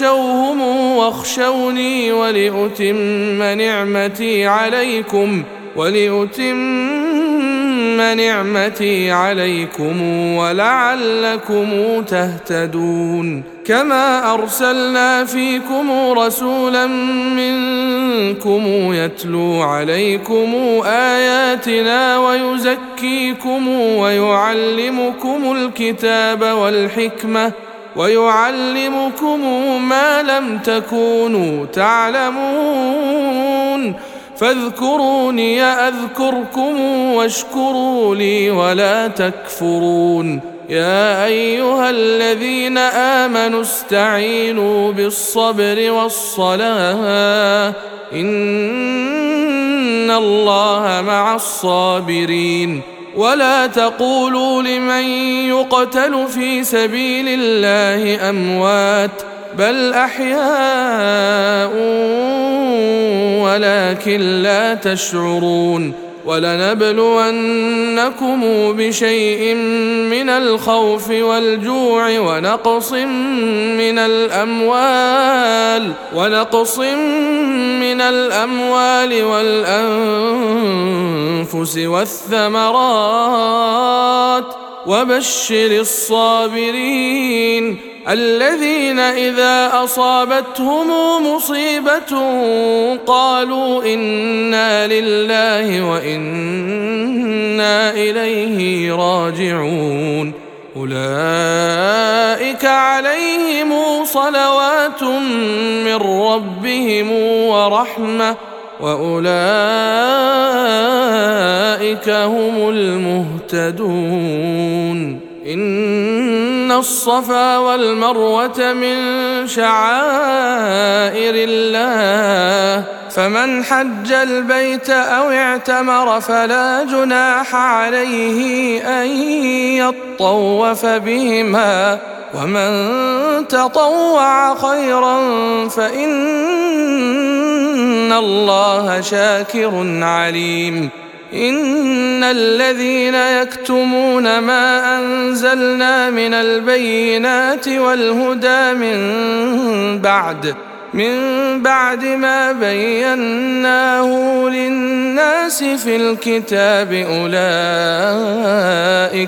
تخشوهم واخشوني ولأتم نعمتي عليكم ولأتم نعمتي عليكم ولعلكم تهتدون. كما أرسلنا فيكم رسولا منكم يتلو عليكم آياتنا ويزكيكم ويعلمكم الكتاب والحكمة ويعلمكم ما لم تكونوا تعلمون فاذكروني أذكركم واشكروا لي ولا تكفرون. يا أيها الذين آمنوا استعينوا بالصبر والصلاة إن الله مع الصابرين. ولا تقولوا لمن يقتل في سبيل الله أموات بل أحياء ولكن لا تشعرون. ولنبلونكم بشيء من الخوف والجوع ونقص من الأموال ونقص من الأموال والأنفس والثمرات وبشر الصابرين الذين إذا أصابتهم مصيبة قالوا إنا لله وإنا إليه راجعون. أولئك عليهم صلوات من ربهم ورحمة وأولئك هم المهتدون. إن الصفا والمروة من شعائر الله فمن حج البيت أو اعتمر فلا جناح عليه أن يطوف بهما ومن تطوع خيرا فإن الله شاكر عليم. إن الذين يكتمون ما أنزلنا من البينات والهدى من بعد من بعد ما بيناه للناس في الكتاب أولئك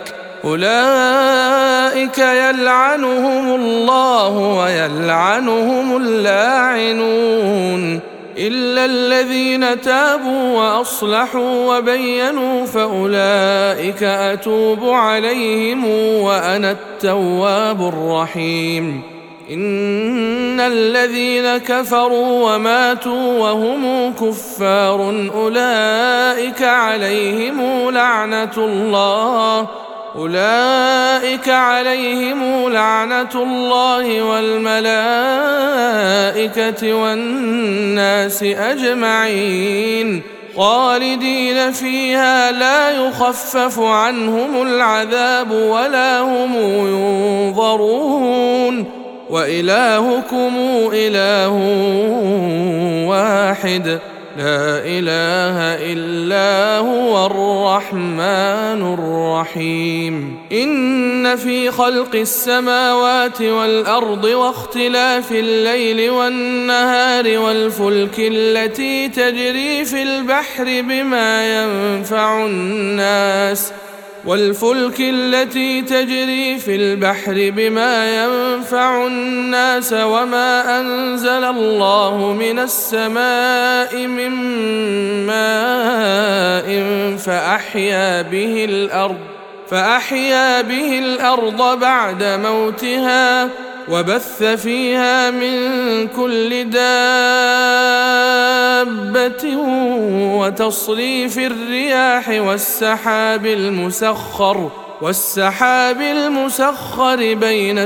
أولئك يلعنهم الله ويلعنهم اللاعنون إلا الذين تابوا وأصلحوا وبينوا فأولئك أتوب عليهم وأنا التواب الرحيم. إن الذين كفروا وماتوا وهم كفار أولئك عليهم لعنة الله أولئك عليهم لعنة الله والملائكة والناس أجمعين خالدين فيها لا يخفف عنهم العذاب ولا هم ينظرون. وإلهكم إله واحد لا إله إلا هو الرحمن الرحيم. إن في خلق السماوات والأرض واختلاف الليل والنهار والفلك التي تجري في البحر بما ينفع الناس والفلك التي تجري في البحر بما ينفع الناس وما أنزل الله من السماء من ماء فأحيا به الأرض فأحيا به الأرض بعد موتها وبث فيها من كل دابة وتصريف الرياح والسحاب المسخر والسحاب المسخر بين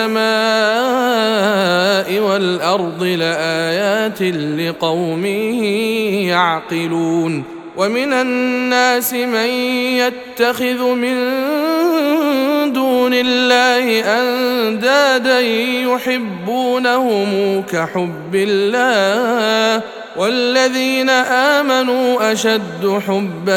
السماء والأرض لآيات لقوم يعقلون. ومن الناس من يتخذ من دون الله أندادا يحبونهم كحب الله والذين آمنوا أشد حبا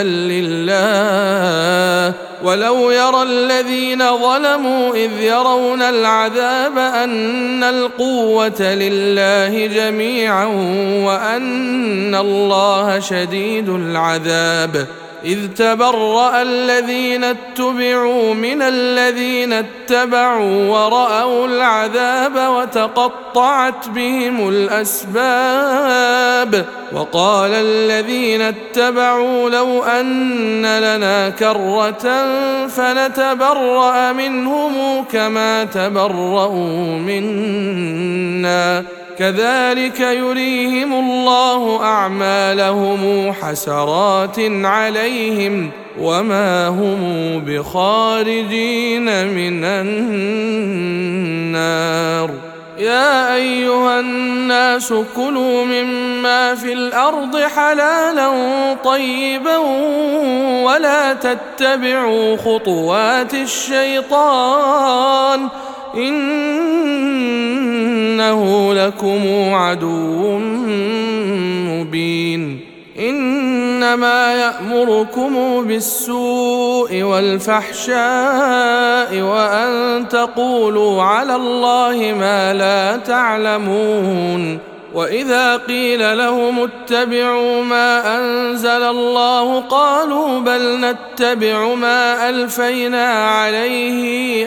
لله ولو يرى الذين ظلموا إذ يرون العذاب أن القوة لله جميعا وأن الله شديد العذاب إذ تبرأ الذين اتبعوا من الذين اتبعوا ورأوا العذاب وتقطعت بهم الأسباب وقال الذين اتبعوا لو أن لنا كرة فنتبرأ منهم كما تبرأوا منا كذلك يريهم الله أعمالهم حسرات عليهم وما هم بخارجين من النار يا أيها الناس كلوا مما في الأرض حلالا طيبا ولا تتبعوا خطوات الشيطان إنه لكم عدو مبين إنما يأمركم بالسوء والفحشاء وأن تقولوا على الله ما لا تعلمون وإذا قيل لهم اتبعوا ما أنزل الله قالوا بل نتبع ما ألفينا عليه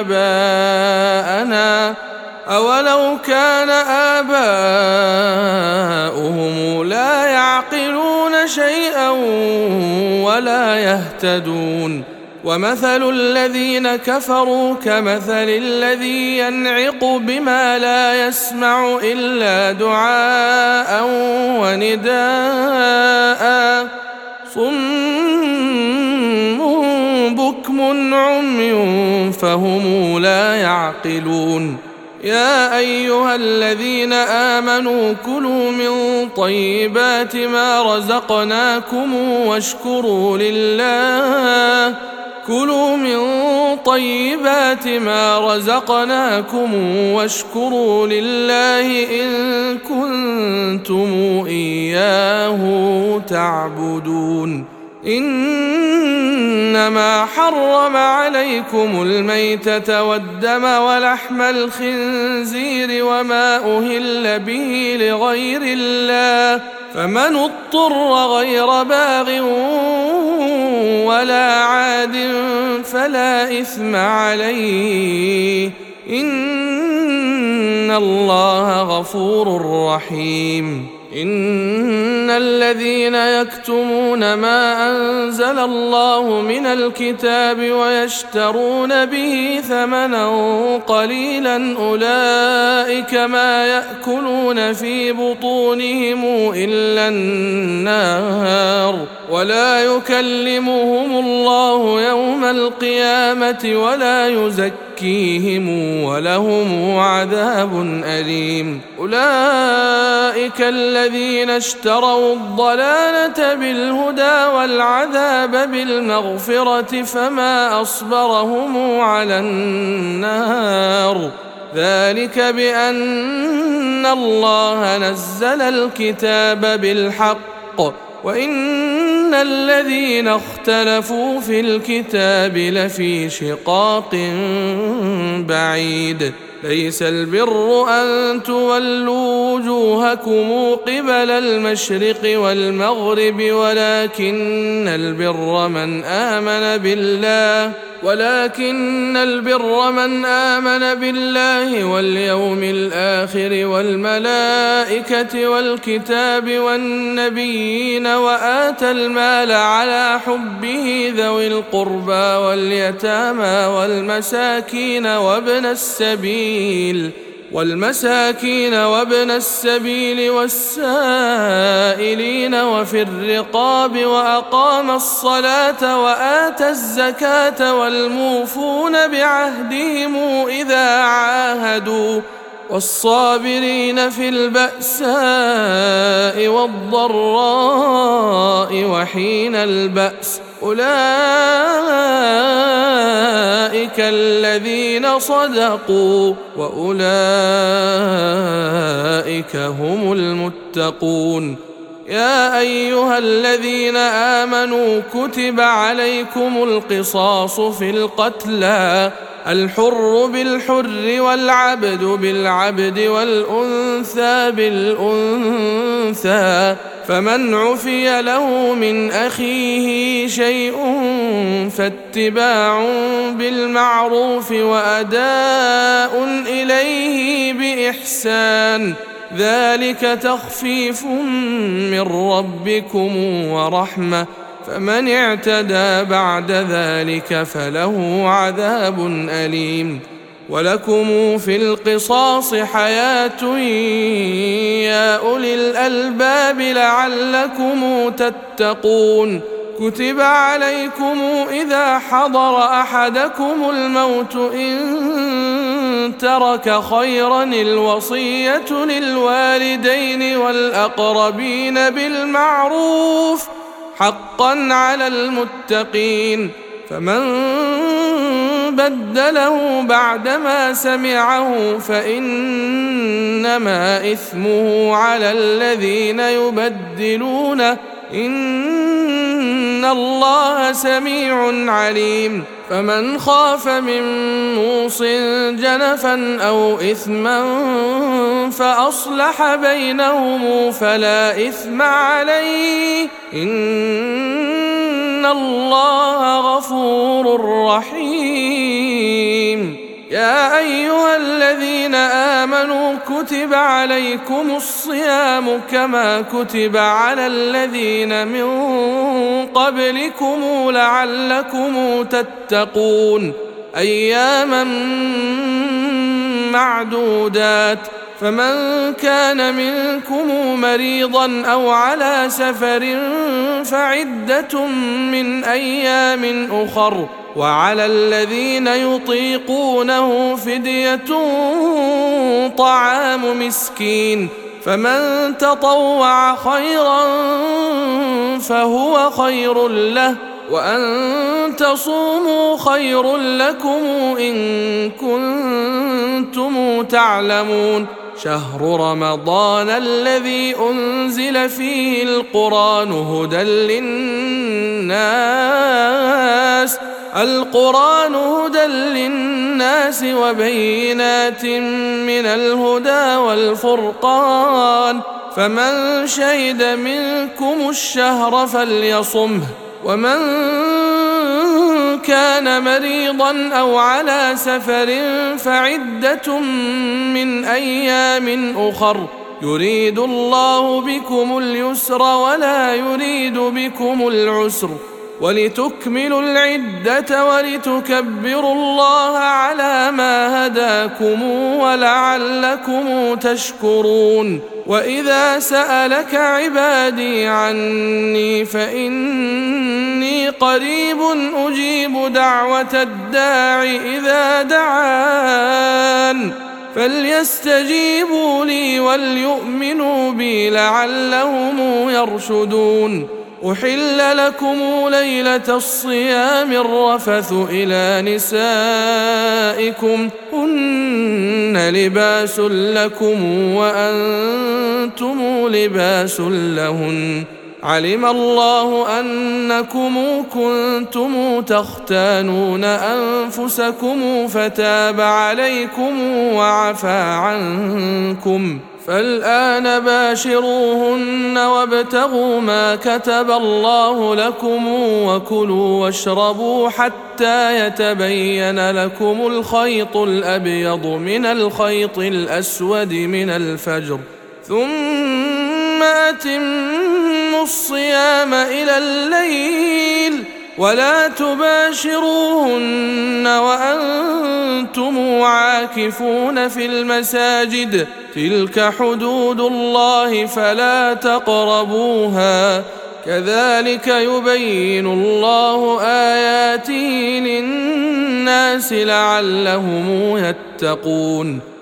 آباءنا أولو كان آباؤهم لا يعقلون شيئا ولا يهتدون ومثل الذين كفروا كمثل الذي ينعق بما لا يسمع إلا دعاء ونداء صم بكم عمي فهم لا يعقلون يا أيها الذين آمنوا كلوا من طيبات ما رزقناكم واشكروا لله كلوا من طيبات ما رزقناكم واشكروا لله إن كنتم إياه تعبدون إنما حرم عليكم الميتة والدم ولحم الخنزير وما أهل به لغير الله فمن اضطر غير باغ ولا عاد فلا إثم عليه إن الله غفور رحيم إن الذين يكتمون ما أنزل الله من الكتاب ويشترون به ثمنا قليلا أولئك ما يأكلون في بطونهم إلا النار ولا يكلمهم الله يوم القيامة ولا يزكيهم ولهم عذاب أليم أولئك الذين اشتروا الضلالة بالهدى والعذاب بالمغفرة فما أصبرهم على النار ذلك بأن الله نزل الكتاب بالحق وإن الذين اختلفوا في الكتاب لفي شقاق بعيد ليس البر أن تولوا وجوهكم قبل المشرق والمغرب ولكن البر من آمن بالله ولكن البر من آمن بالله واليوم الآخر والملائكة والكتاب والنبيين وآتى المال على حبه ذوي القربى واليتامى والمساكين وابن السبيل والمساكين وابن السبيل والسائلين وفي الرقاب وأقام الصلاة وآتى الزكاة والموفون بعهدهم إذا عاهدوا والصابرين في البأساء والضراء وحين البأس، أولئك الذين صدقوا وأولئك هم المتقون. يا أيها الذين آمنوا كتب عليكم القصاص في القتلى، الحر بالحر والعبد بالعبد والأنثى بالأنثى، فمن عفي له من أخيه شيء فاتباع بالمعروف وأداء إليه بإحسان، ذلك تخفيف من ربكم ورحمة، فمن اعتدى بعد ذلك فله عذاب أليم. ولكم في القصاص حياة يا أولي الألباب لعلكم تتقون. كتب عليكم إذا حضر أحدكم الموت إن ترك خيرا الوصية للوالدين والأقربين بالمعروف حقا على المتقين، فمن بدله بعدما سمعه فإنما إثمه على الذين يبدلونه، إن الله سميع عليم. فمن خاف من موص جنفا أو إثما فأصلح بينهم فلا إثم عليه، إن الله غفور رحيم. يا أيها الذين آمنوا كتب عليكم الصيام كما كتب على الذين من قبلكم لعلكم تتقون، أياما معدودات، فمن كان منكم مريضا أو على سفر فعدة من أيام أخر، وعلى الذين يطيقونه فدية طعام مسكين، فمن تطوع خيرا فهو خير له، وأن تصوموا خير لكم إن كنتم تعلمون. شهر رمضان الذي أنزل فيه القرآن هدى للناس القرآن هدى للناس وبينات من الهدى والفرقان، فمن شهد منكم الشهر فليصمه، ومن كان مريضا أو على سفر فعدة من أيام أخر، يريد الله بكم اليسر ولا يريد بكم العسر، ولتكملوا العدة ولتكبروا الله على ما هداكم ولعلكم تشكرون. وإذا سألك عبادي عني فإني قريب أجيب دعوة الداع إذا دعان، فليستجيبوا لي وليؤمنوا بي لعلهم يرشدون. أحل لكم ليلة الصيام الرفث إلى نسائكم هن لباس لكم وأنتم لباس لهن، علم الله أنكم كنتم تختانون أنفسكم فتاب عليكم وعفى عنكم، فالآن باشروهن وابتغوا ما كتب الله لكم وكلوا واشربوا حتى يتبين لكم الخيط الأبيض من الخيط الأسود من الفجر، ثم أتموا الصيام إلى الليل ولا تباشروهن وأنتم عاكفون في المساجد، تلك حدود الله فلا تقربوها، كذلك يبين الله آياته للناس لعلهم يتقون.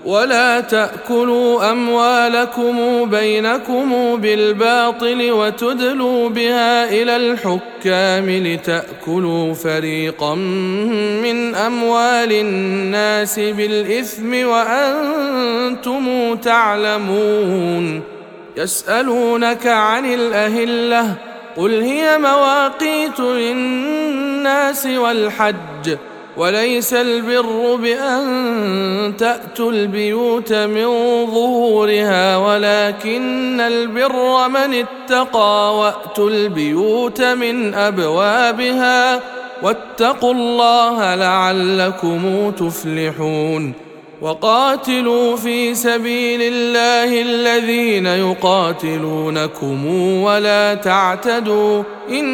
ولا تأكلوا أموالكم بينكم بالباطل وتدلوا بها إلى الحكام لتأكلوا فريقا من أموال الناس بالإثم وأنتم تعلمون. يسألونك عن الأهلة قل هي مواقيت للناس والحج وليس البر بأن تأتوا البيوت من ظهورها ولكن البر من اتقى وأتوا البيوت من أبوابها واتقوا الله لعلكم تفلحون. وقاتلوا في سبيل الله الذين يقاتلونكم ولا تعتدوا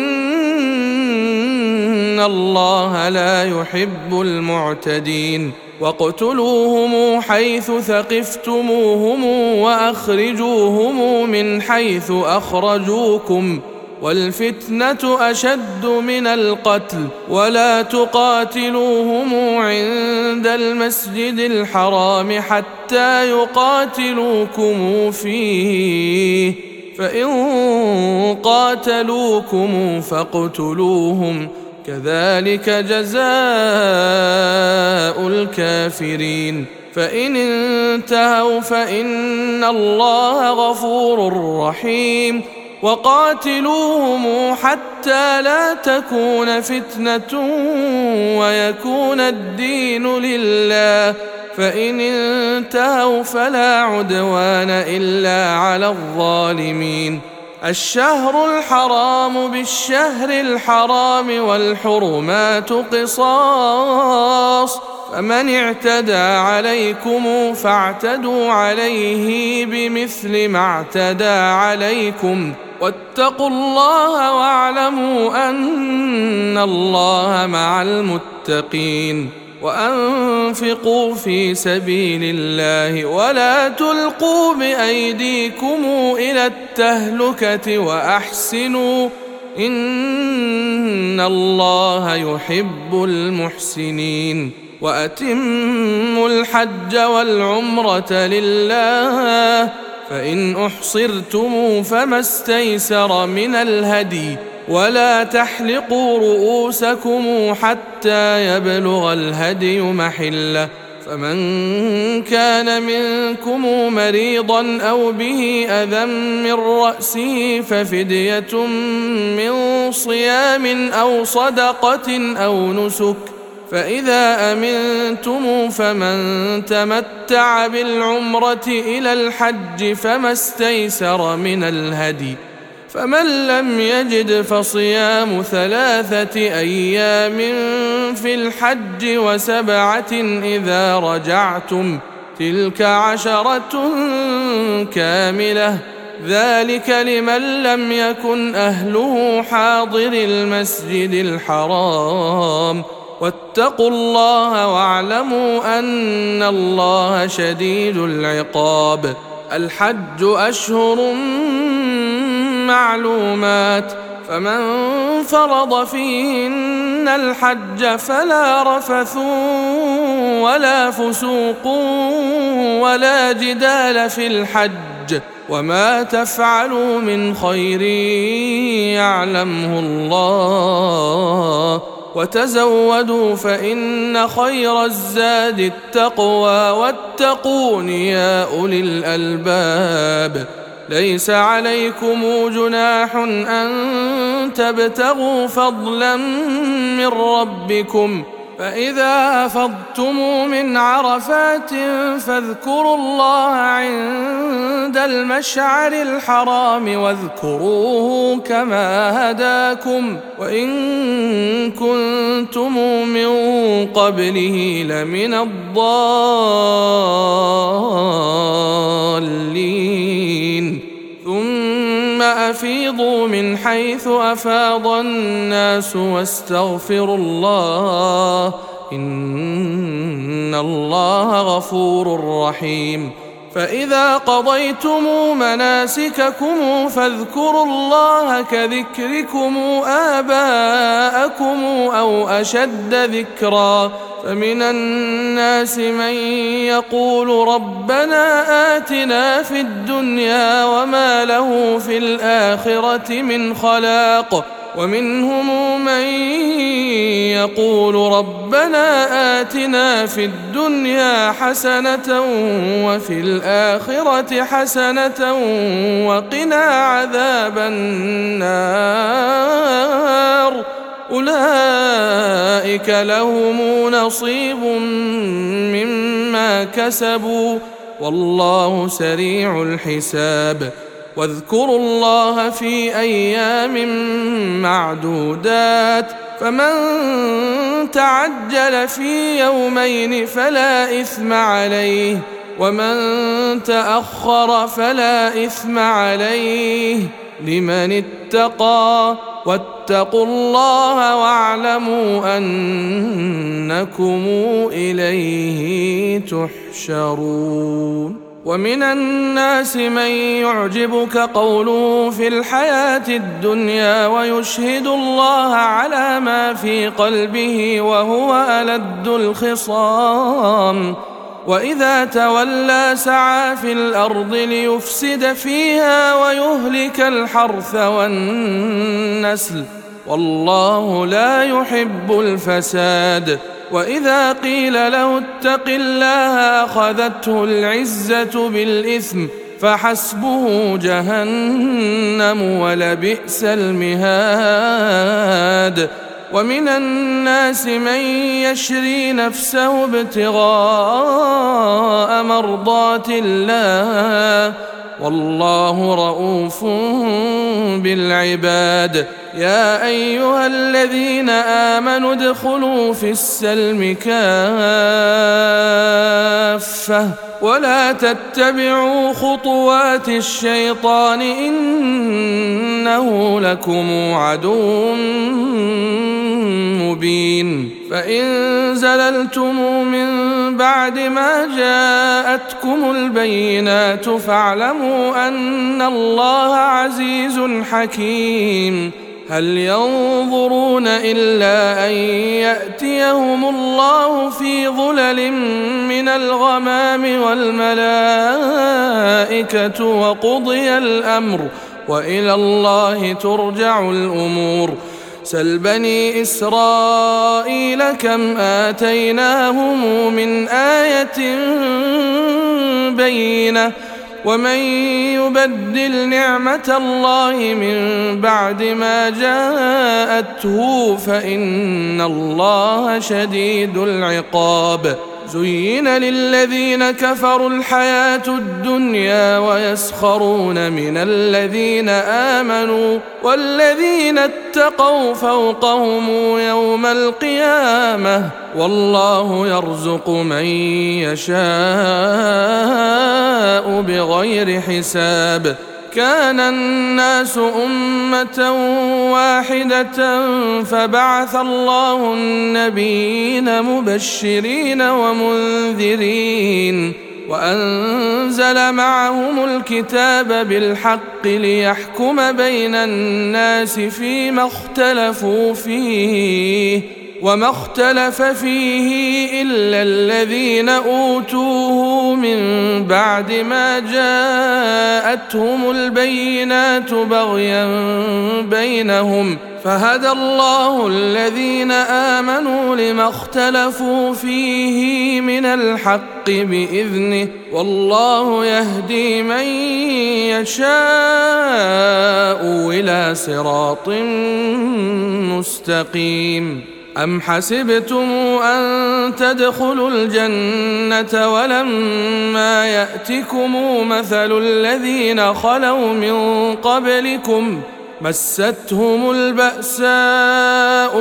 إن الله لا يحب المعتدين. واقتلوهم حيث ثقفتموهم وأخرجوهم من حيث أخرجوكم والفتنة أشد من القتل ولا تقاتلوهم عند المسجد الحرام حتى يقاتلوكم فيه فإن قاتلوكم فاقتلوهم كذلك جزاء الكافرين. فإن انتهوا فإن الله غفور رحيم. وقاتلوهم حتى لا تكون فتنة ويكون الدين لله فإن انتهوا فلا عدوان إلا على الظالمين. الشهر الحرام بالشهر الحرام والحرمات قصاص فمن اعتدى عليكم فاعتدوا عليه بمثل ما اعتدى عليكم واتقوا الله واعلموا أن الله مع المتقين. وأنفقوا في سبيل الله ولا تلقوا بأيديكم إلى التهلكة وأحسنوا إن الله يحب المحسنين. وأتموا الحج والعمرة لله فإن أحصرتم فما استيسر من الهدي ولا تحلقوا رؤوسكم حتى يبلغ الهدي محله فمن كان منكم مريضا أو به أذى من رأسه ففدية من صيام أو صدقة أو نسك فإذا أمنتم فمن تمتع بالعمرة إلى الحج فما استيسر من الهدي فمن لم يجد فصيام ثلاثة أيام في الحج وسبعة إذا رجعتم تلك عشرة كاملة ذلك لمن لم يكن أهله حاضر المسجد الحرام واتقوا الله واعلموا أن الله شديد العقاب. الحج أشهر معلومات فمن فرض فيهن الحج فلا رفث ولا فسوق ولا جدال في الحج وما تفعلوا من خير يعلمه الله وتزودوا فإن خير الزاد التقوى واتقون يا أولي الألباب. ليس عليكم جناح أن تبتغوا فضلا من ربكم فإذا أفضتم من عرفات فاذكروا الله عند المشعر الحرام واذكروه كما هداكم وإن كنتم من قبله لمن الضالين. ثم أفيضوا من حيث أفاض الناس واستغفروا الله إن الله غفور رحيم. فإذا قضيتم مناسككم فاذكروا الله كذكركم آباءكم أو أو أشد ذكرا. فمن الناس من يقول ربنا آتنا في الدنيا وما له في الآخرة من خلاق، ومنهم من يقول ربنا آتنا في الدنيا حسنة وفي الآخرة حسنة وقنا عذاب النار. أولئك لهم نصيب مما كسبوا والله سريع الحساب. واذكروا الله في أيام معدودات، فمن تعجل في يومين فلا إثم عليه، ومن تأخر فلا إثم عليه، لمن اتقى. واتقوا الله واعلموا أنكم إليه تحشرون. ومن الناس من يعجبك قوله في الحياة الدنيا ويشهد الله على ما في قلبه وهو ألد الخصام، وإذا تولى سعى في الأرض ليفسد فيها ويهلك الحرث والنسل، والله لا يحب الفساد. وإذا قيل له اتق الله أخذته العزة بالإثم فحسبه جهنم ولبئس المهاد. ومن الناس من يشري نفسه ابتغاء مرضات الله والله رؤوف بالعباد. يا أيها الذين آمنوا ادخلوا في السلم كافة ولا تتبعوا خطوات الشيطان إنه لكم عدو مبين. فإن زللتم من بعد ما جاءتكم البينات فاعلموا أن الله عزيز حكيم. هل ينظرون إلا أن يأتيهم الله في ظلل من الغمام والملائكة وقضي الأمر وإلى الله ترجع الأمور. سل بني إسرائيل كم آتيناهم من آية بينة ومن يبدل نعمة الله من بعد ما جاءته فإن الله شديد العقاب. زين للذين كفروا الحياة الدنيا ويسخرون من الذين آمنوا والذين اتقوا فوقهم يوم القيامة والله يرزق من يشاء بغير حساب. كان الناس أمة واحدة فبعث الله النبيين مبشرين ومنذرين وأنزل معهم الكتاب بالحق ليحكم بين الناس فيما اختلفوا فيه وما اختلف فيه إلا الذين أوتوه من بعد ما جاءتهم البينات بغيا بينهم فهدى الله الذين آمنوا لما اختلفوا فيه من الحق بإذنه والله يهدي من يشاء إلى صراط مستقيم. أم حسبتم أن تدخلوا الجنة ولما يأتكم مثل الذين خلوا من قبلكم مستهم البأساء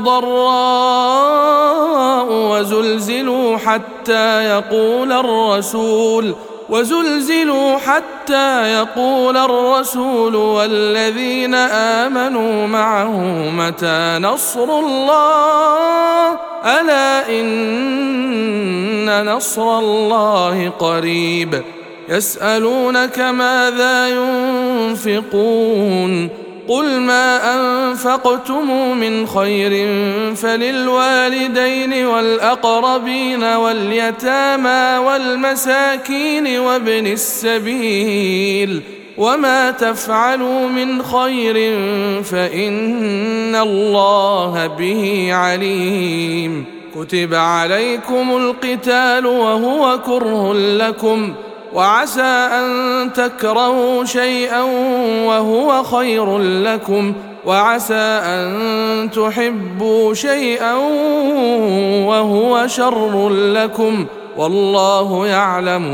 والضراء وزلزلوا حتى يقول الرسول وزلزلوا حتى يقول الرسول والذين آمنوا معه متى نصر الله ألا إن نصر الله قريب. يسألونك ماذا ينفقون قل ما أنفقتم من خير فللوالدين والأقربين واليتامى والمساكين وابن السبيل وما تفعلوا من خير فإن الله به عليم. كتب عليكم القتال وهو كره لكم وعسى أن تكرهوا شيئا وهو خير لكم وعسى أن تحبوا شيئا وهو شر لكم والله يعلم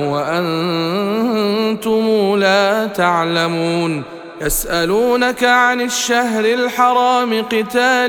وأنتم لا تعلمون. يسألونك عن الشهر الحرام قتال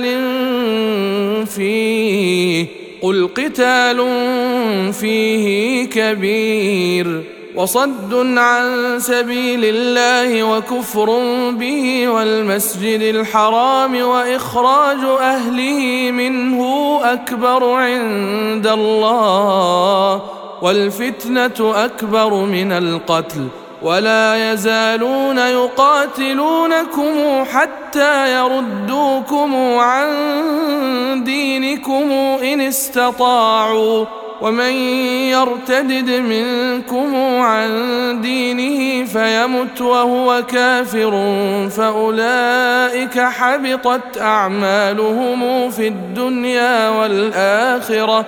فيه قل قتال فيه كبير وصد عن سبيل الله وكفر به والمسجد الحرام وإخراج أهله منه أكبر عند الله والفتنة أكبر من القتل ولا يزالون يقاتلونكم حتى يردوكم عن دينكم إن استطاعوا ومن يرتدد منكم عن دينه فيمت وهو كافر فأولئك حبطت أعمالهم في الدنيا والآخرة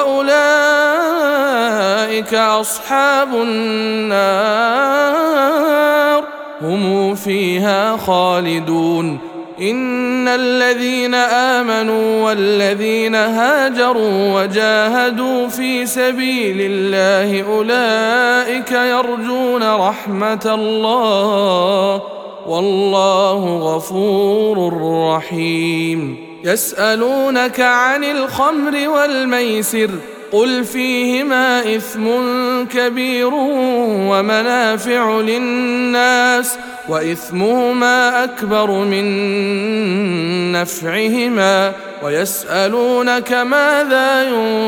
وأولئك أصحاب النار هم فيها خالدون. إن الذين آمنوا والذين هاجروا وجاهدوا في سبيل الله أولئك يرجون رحمة الله والله غفور رحيم. يسألونك عن الخمر والميسر قل فيهما إثم كبير ومنافع للناس وإثمهما أكبر من نفعهما ويسألونك ماذا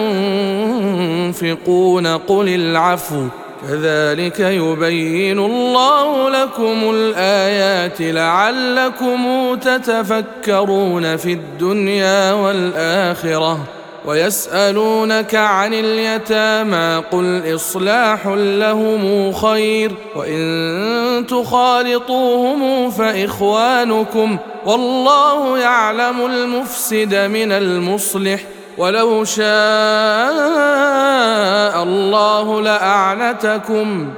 ينفقون قل العفو كذلك يبين الله لكم الآيات لعلكم تتفكرون في الدنيا والآخرة. ويسألونك عن اليتامى قل إصلاح لهم خير وإن تخالطوهم فإخوانكم والله يعلم المفسد من المصلح ولو شاء الله لأعنتكم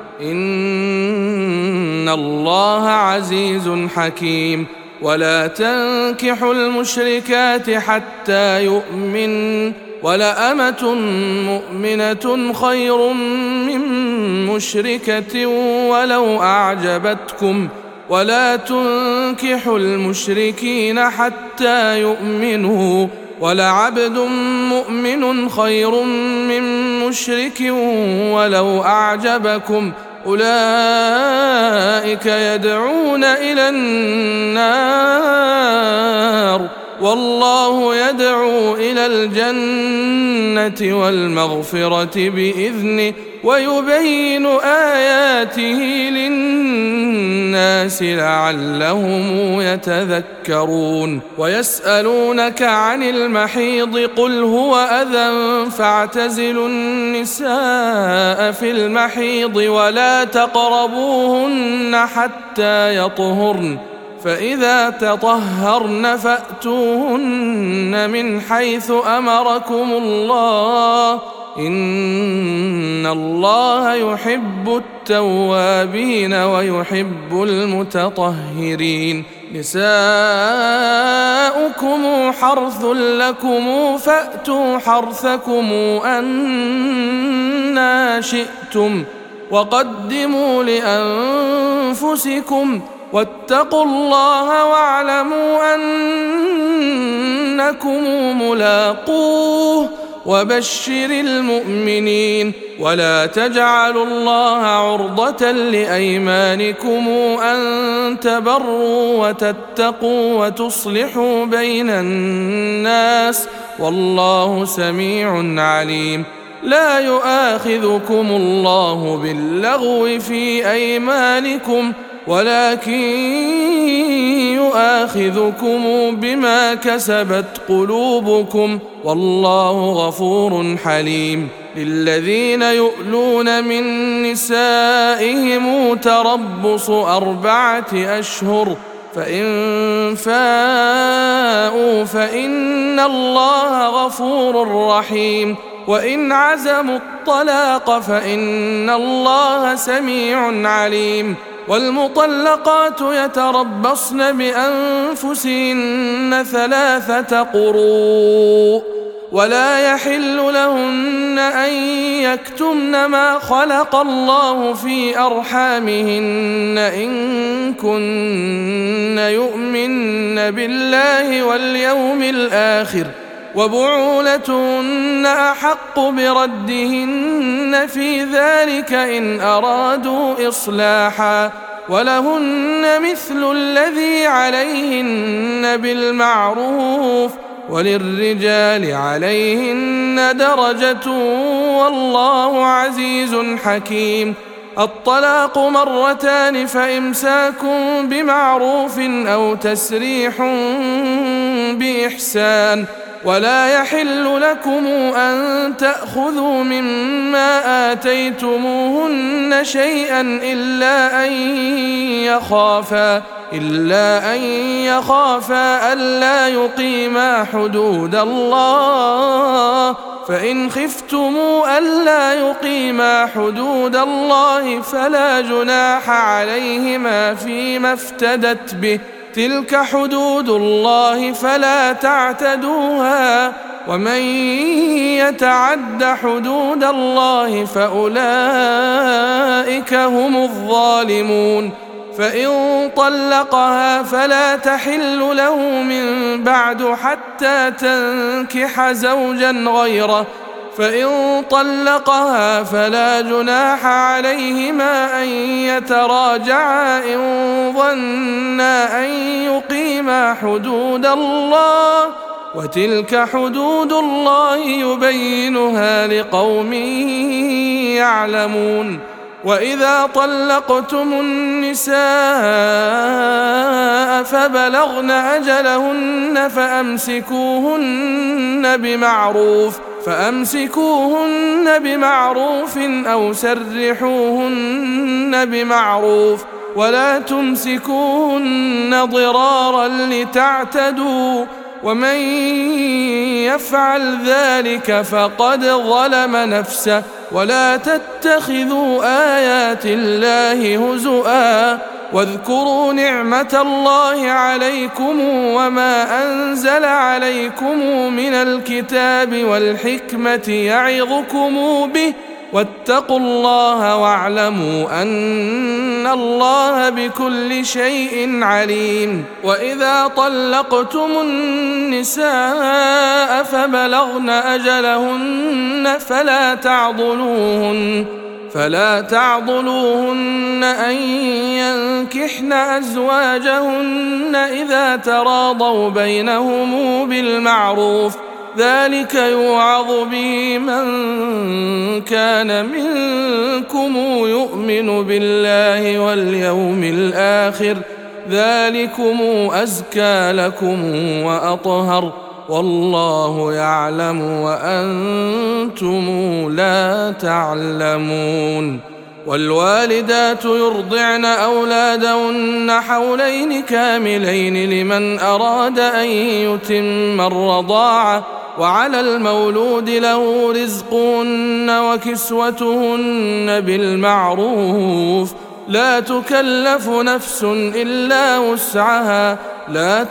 إن الله عزيز حكيم. ولا تنكحوا المشركات حتى يؤمن ولأمة مؤمنة خير من مشركة ولو أعجبتكم ولا تنكحوا المشركين حتى يؤمنوا ولعبد مؤمن خير من مشرك ولو أعجبكم أولئك يدعون إلى النار والله يدعو إلى الجنة والمغفرة بإذنه ويبين آياته للناس لعلهم يتذكرون. ويسألونك عن المحيض قل هو أذى فاعتزلوا النساء في المحيض ولا تقربوهن حتى يطهرن فإذا تطهرن فأتوهن من حيث أمركم الله إن الله يحب التوابين ويحب المتطهرين. نساؤكم حرث لكم فأتوا حرثكم أنى شئتم وقدموا لأنفسكم واتقوا الله واعلموا أنكم ملاقوه وبشر المؤمنين. ولا تجعلوا الله عرضة لأيمانكم أن تبروا وتتقوا وتصلحوا بين الناس والله سميع عليم. لا يؤاخذكم الله باللغو في أيمانكم ولكن يؤاخذكم بما كسبت قلوبكم والله غفور حليم. للذين يؤلون من نسائهم تربص أربعة أشهر فإن فاءوا فإن الله غفور رحيم. وإن عزموا الطلاق فإن الله سميع عليم. والمطلقات يتربصن بأنفسهن ثلاثة قروء ولا يحل لهن أن يكتمن ما خلق الله في أرحامهن إن كن يؤمن بالله واليوم الآخر وبعولتهن أحق بردهن في ذلك إن أرادوا إصلاحا ولهن مثل الذي عليهن بالمعروف وللرجال عليهن درجة والله عزيز حكيم. الطلاق مرتان فإمساك بمعروف أو تسريح بإحسان. ولا يحل لكم أن تأخذوا مما آتيتموهن شيئا إلا أن يخافا إلا أن يخافا ألا يقيما حدود الله فإن خفتموا ألا يقيما حدود الله فلا جناح عليهما فيما افتدت به تلك حدود الله فلا تعتدوها ومن يتعد حدود الله فأولئك هم الظالمون. فإن طلقها فلا تحل له من بعد حتى تنكح زوجا غيره فإن طلقها فلا جناح عليهما أن يتراجعا إن ظنا أن يقيما حدود الله وتلك حدود الله يبينها لقوم يعلمون. وإذا طلقتم النساء فبلغن أجلهن فأمسكوهن بمعروف فأمسكوهن بمعروف أو سرحوهن بمعروف ولا تمسكوهن ضرارا لتعتدوا ومن يفعل ذلك فقد ظلم نفسه. ولا تتخذوا آيات الله هزؤا واذكروا نعمة الله عليكم وما أنزل عليكم من الكتاب والحكمة يعظكم به واتقوا الله واعلموا أن الله بكل شيء عليم. وإذا طلقتم النساء فبلغن أجلهن فلا تعضلوهن فلا تعضلوهن أن ينكحن أزواجهن إذا تراضوا بينهم بالمعروف ذلك يوعظ به من كان منكم يؤمن بالله واليوم الآخر ذلكم أزكى لكم وأطهر والله يعلم وأنتم لا تعلمون. والوالدات يرضعن أولادهن حولين كاملين لمن أراد أن يتم الرضاعة وعلى المولود له رزقهن وكسوتهن بالمعروف لا تكلف نفس إلا وسعها لا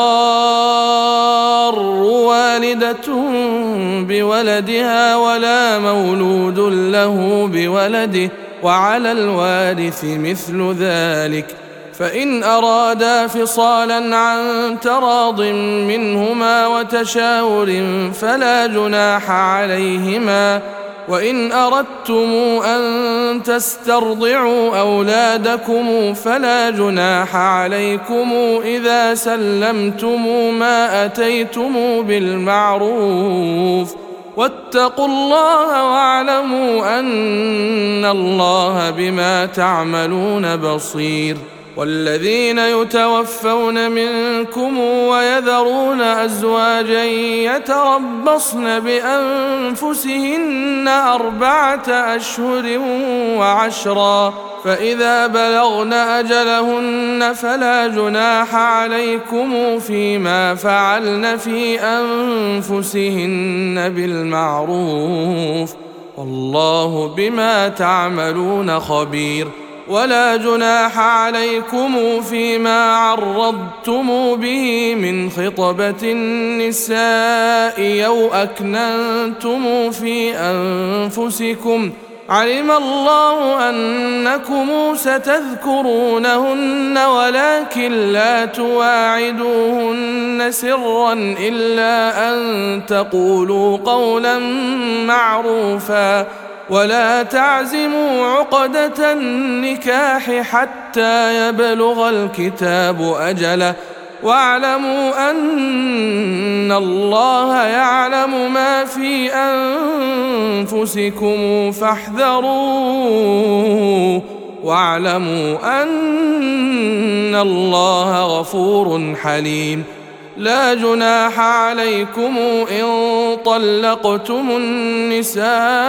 تضار والدة بولدها ولا مولود له بولده وعلى الوارث مثل ذلك فإن أرادا فصالا عن تراض منهما وتشاور فلا جناح عليهما. وإن أردتم أن تسترضعوا أولادكم فلا جناح عليكم إذا سلمتم ما أتيتم بالمعروف واتقوا الله واعلموا أن الله بما تعملون بصير. والذين يتوفون منكم ويذرون أزواجا يتربصن بأنفسهن أربعة أشهر وعشرا فإذا بلغن أجلهن فلا جناح عليكم فيما فعلن في أنفسهن بالمعروف والله بما تعملون خبير. ولا جناح عليكم فيما عرضتم به من خطبة النساء أو أكننتم في أنفسكم علم الله أنكم ستذكرونهن ولكن لا تواعدوهن سرا إلا أن تقولوا قولا معروفا ولا تعزموا عقدة النكاح حتى يبلغ الكتاب أجله واعلموا أن الله يعلم ما في أنفسكم فاحذروه واعلموا أن الله غفور حليم. لا جناح عليكم إن طلقتم النساء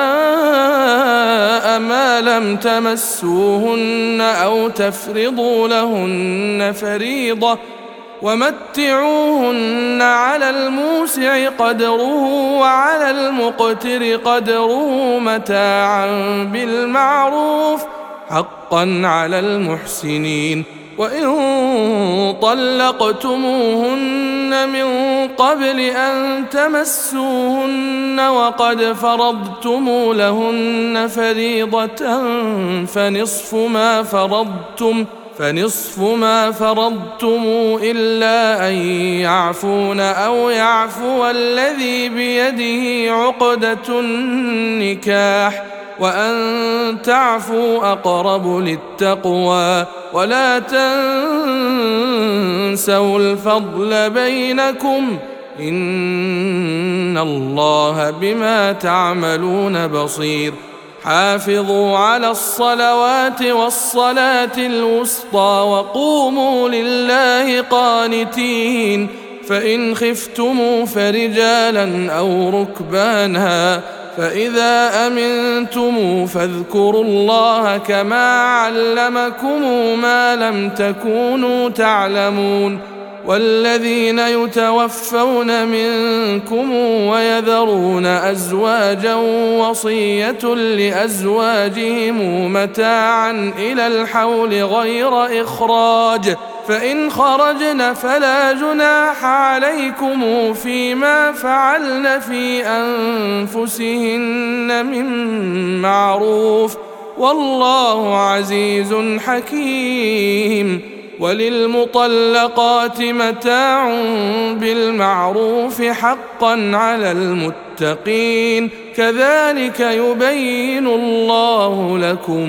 ما لم تمسوهن أو تفرضوا لهن فريضة ومتعوهن على الموسع قدره وعلى المقتر قدره متاعا بالمعروف حقا على المحسنين. وإن طلقتموهن من قبل أن تمسوهن وقد فرضتم لهن فريضة فنصف ما فرضتم فنصف ما فرضتم إلا أن يعفون أو يعفو الذي بيده عقدة النكاح وأن تعفوا أقرب للتقوى ولا تنسوا الفضل بينكم إن الله بما تعملون بصير. حافظوا على الصلوات والصلاة الوسطى وقوموا لله قانتين فإن خفتم فرجالا أو ركبانا فإذا أمنتم فاذكروا الله كما علمكم ما لم تكونوا تعلمون. والذين يتوفون منكم ويذرون أزواجا وصية لأزواجهم متاعا إلى الحول غير إخراج فإن خرجن فلا جناح عليكم فيما فعلن في أنفسهن من معروف والله عزيز حكيم. وللمطلقات متاع بالمعروف حقا على المتقين كذلك يبين الله لكم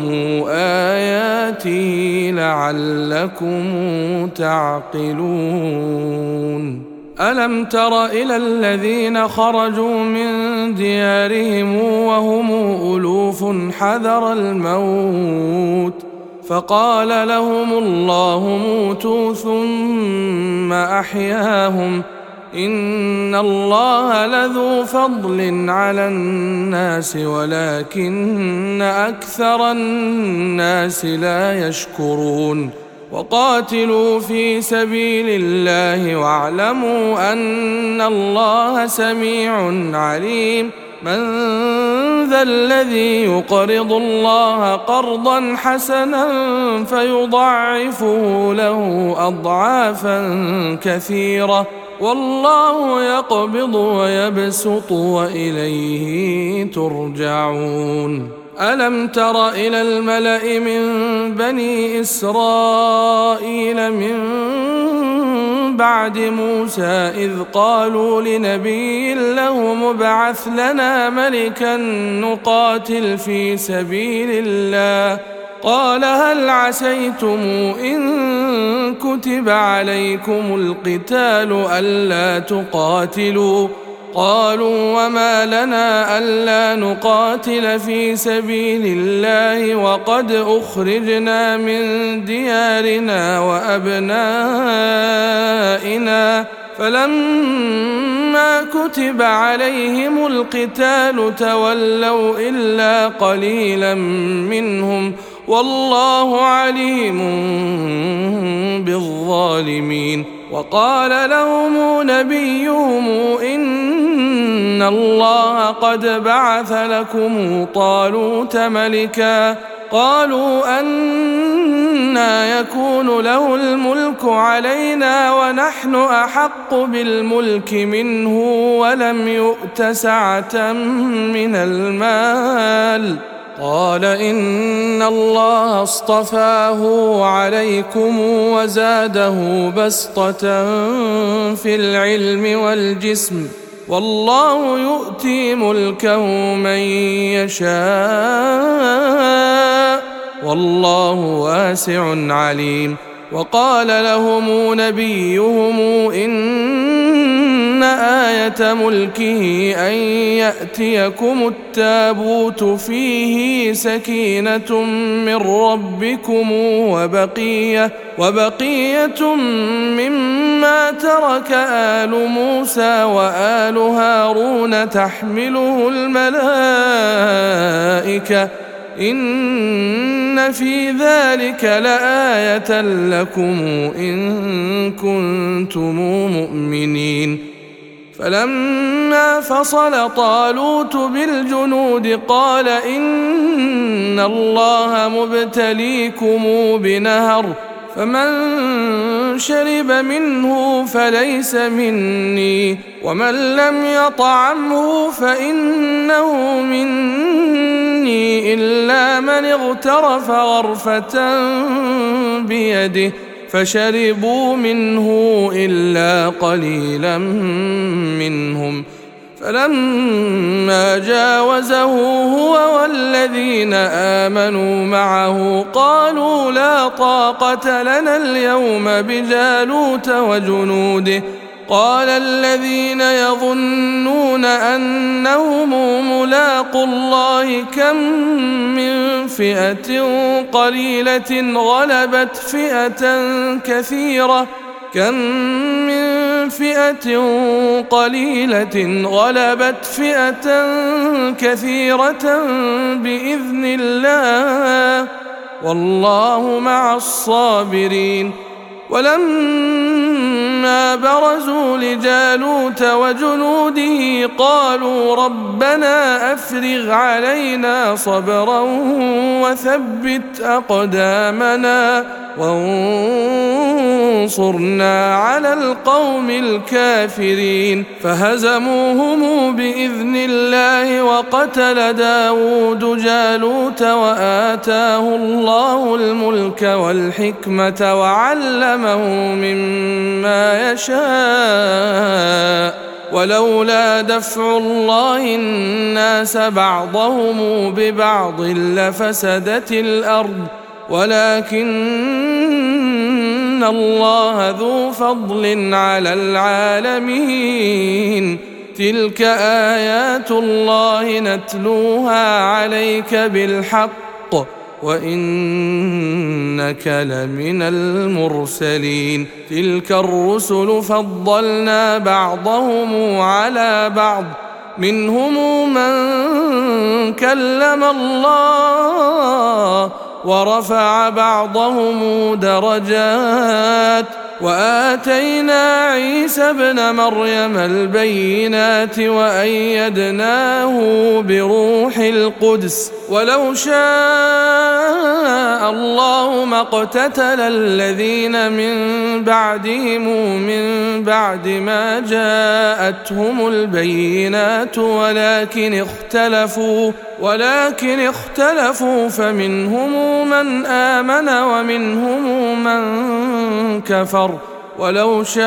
آياته لعلكم تعقلون. ألم تر إلى الذين خرجوا من ديارهم وهم ألوف حذر الموت فقال لهم الله موتوا ثم أحياهم إن الله لذو فضل على الناس ولكن أكثر الناس لا يشكرون. وقاتلوا في سبيل الله واعلموا أن الله سميع عليم. من ذا الذي يقرض الله قرضا حسنا فيضاعفه له أضعافا كثيرة والله يقبض ويبسط وإليه ترجعون. ألم تر إلى الملأ من بني إسرائيل من بعد موسى إذ قالوا لنبي له مبعث لنا ملكا نقاتل في سبيل الله قال هل عسيتم إن كتب عليكم القتال ألا تقاتلوا قالوا وما لنا ألا نقاتل في سبيل الله وقد أخرجنا من ديارنا وأبنائنا فلما كتب عليهم القتال تولوا إلا قليلا منهم والله عليم بالظالمين. وقال لهم نبيهم إن الله قد بعث لكم طالوت ملكا قالوا أنى يكون له الملك علينا ونحن أحق بالملك منه ولم يؤت سعة من المال قال إن الله اصطفاه عليكم وزاده بسطة في العلم والجسم والله يؤتي ملكه من يشاء والله واسع عليم. وقال لهم نبيهم إن آية ملكه أن يأتيكم التابوت فيه سكينة من ربكم وبقية, وبقية مما ترك آل موسى وآل هارون تحمله الملائكة إن في ذلك لآية لكم إن كنتم مؤمنين. فلما فصل طالوت بالجنود قال إن الله مبتليكم بنهر فمن شرب منه فليس مني ومن لم يطعمه فإنه مني إلا من اغترف غرفة بيده فشربوا منه إلا قليلا منهم. فلما جاوزه هو والذين آمنوا معه قالوا لا طاقة لنا اليوم بجالوت وجنوده قال الذين يظنون أنهم ملاقوا الله كم من فئة قليلة غلبت فئة كثيرة كم من فئة قليلة غلبت فئة كثيرة بإذن الله والله مع الصابرين. ولما برزوا لجالوت وجنوده قالوا ربنا أفرغ علينا صبرا وثبت أقدامنا وانصرنا على القوم الكافرين. فهزموهم بإذن الله وقتل داود جالوت وآتاه الله الملك والحكمة وعلمه مما يشاء ولولا دفع الله الناس بعضهم ببعض لفسدت الأرض ولكن الله ذو فضل على العالمين. تلك آيات الله نتلوها عليك بالحق وإنك لمن المرسلين. تلك الرسل فضلنا بعضهم على بعض منهم من كلم الله ورفع بعضهم درجات وآتينا عيسى ابن مريم البينات وأيدناه بروح القدس ولو شاء الله ما اقتتل الذين من بعدهم من بعد ما جاءتهم البينات ولكن اختلفوا ولكن اختلفوا فمنهم من آمن ومنهم من كفر ولو شاء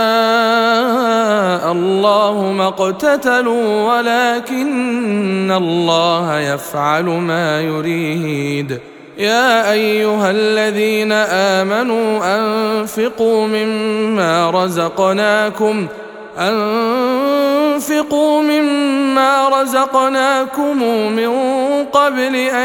الله ما اقتتلوا ولكن الله يفعل ما يريد. يا أيها الذين آمنوا أنفقوا مما رزقناكم أنفقوا وأنفقوا مما رزقناكم من قبل أن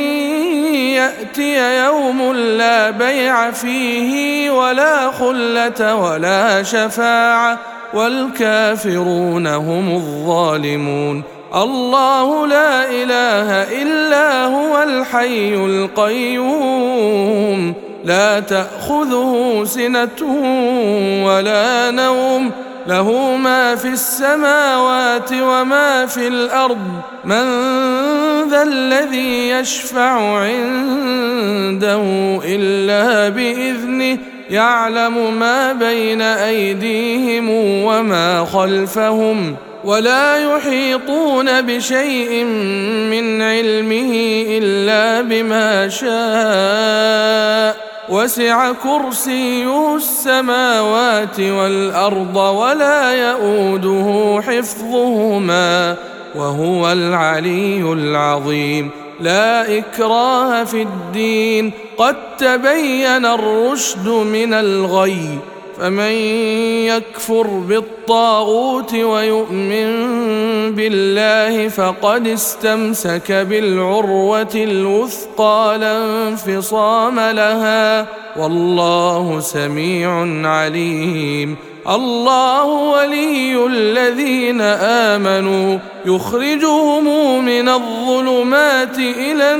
يأتي يوم لا بيع فيه ولا خلة ولا شفاعة والكافرون هم الظالمون. الله لا إله إلا هو الحي القيوم لا تأخذه سنة ولا نوم له ما في السماوات وما في الأرض من ذا الذي يشفع عنده إلا بإذنه يعلم ما بين أيديهم وما خلفهم ولا يحيطون بشيء من علمه إلا بما شاء وسع كرسيه السماوات والأرض ولا يؤوده حفظهما وهو العلي العظيم. لا إكراه في الدين قد تبين الرشد من الغي فمن يكفر بالطاغوت ويؤمن بالله فقد استمسك بالعروة الوثقى لا انفصام لها والله سميع عليم. الله ولي الذين آمنوا يخرجهم من الظلمات إلى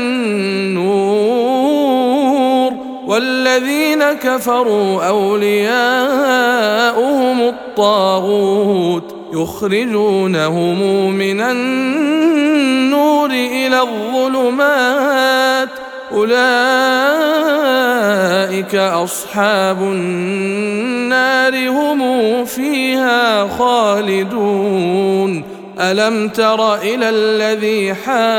النور والذين كفروا أولياؤهم الطاغوت يخرجونهم من النور إلى الظلمات أولئك أصحاب النار هم فيها خالدون. ألم تر إلى الذي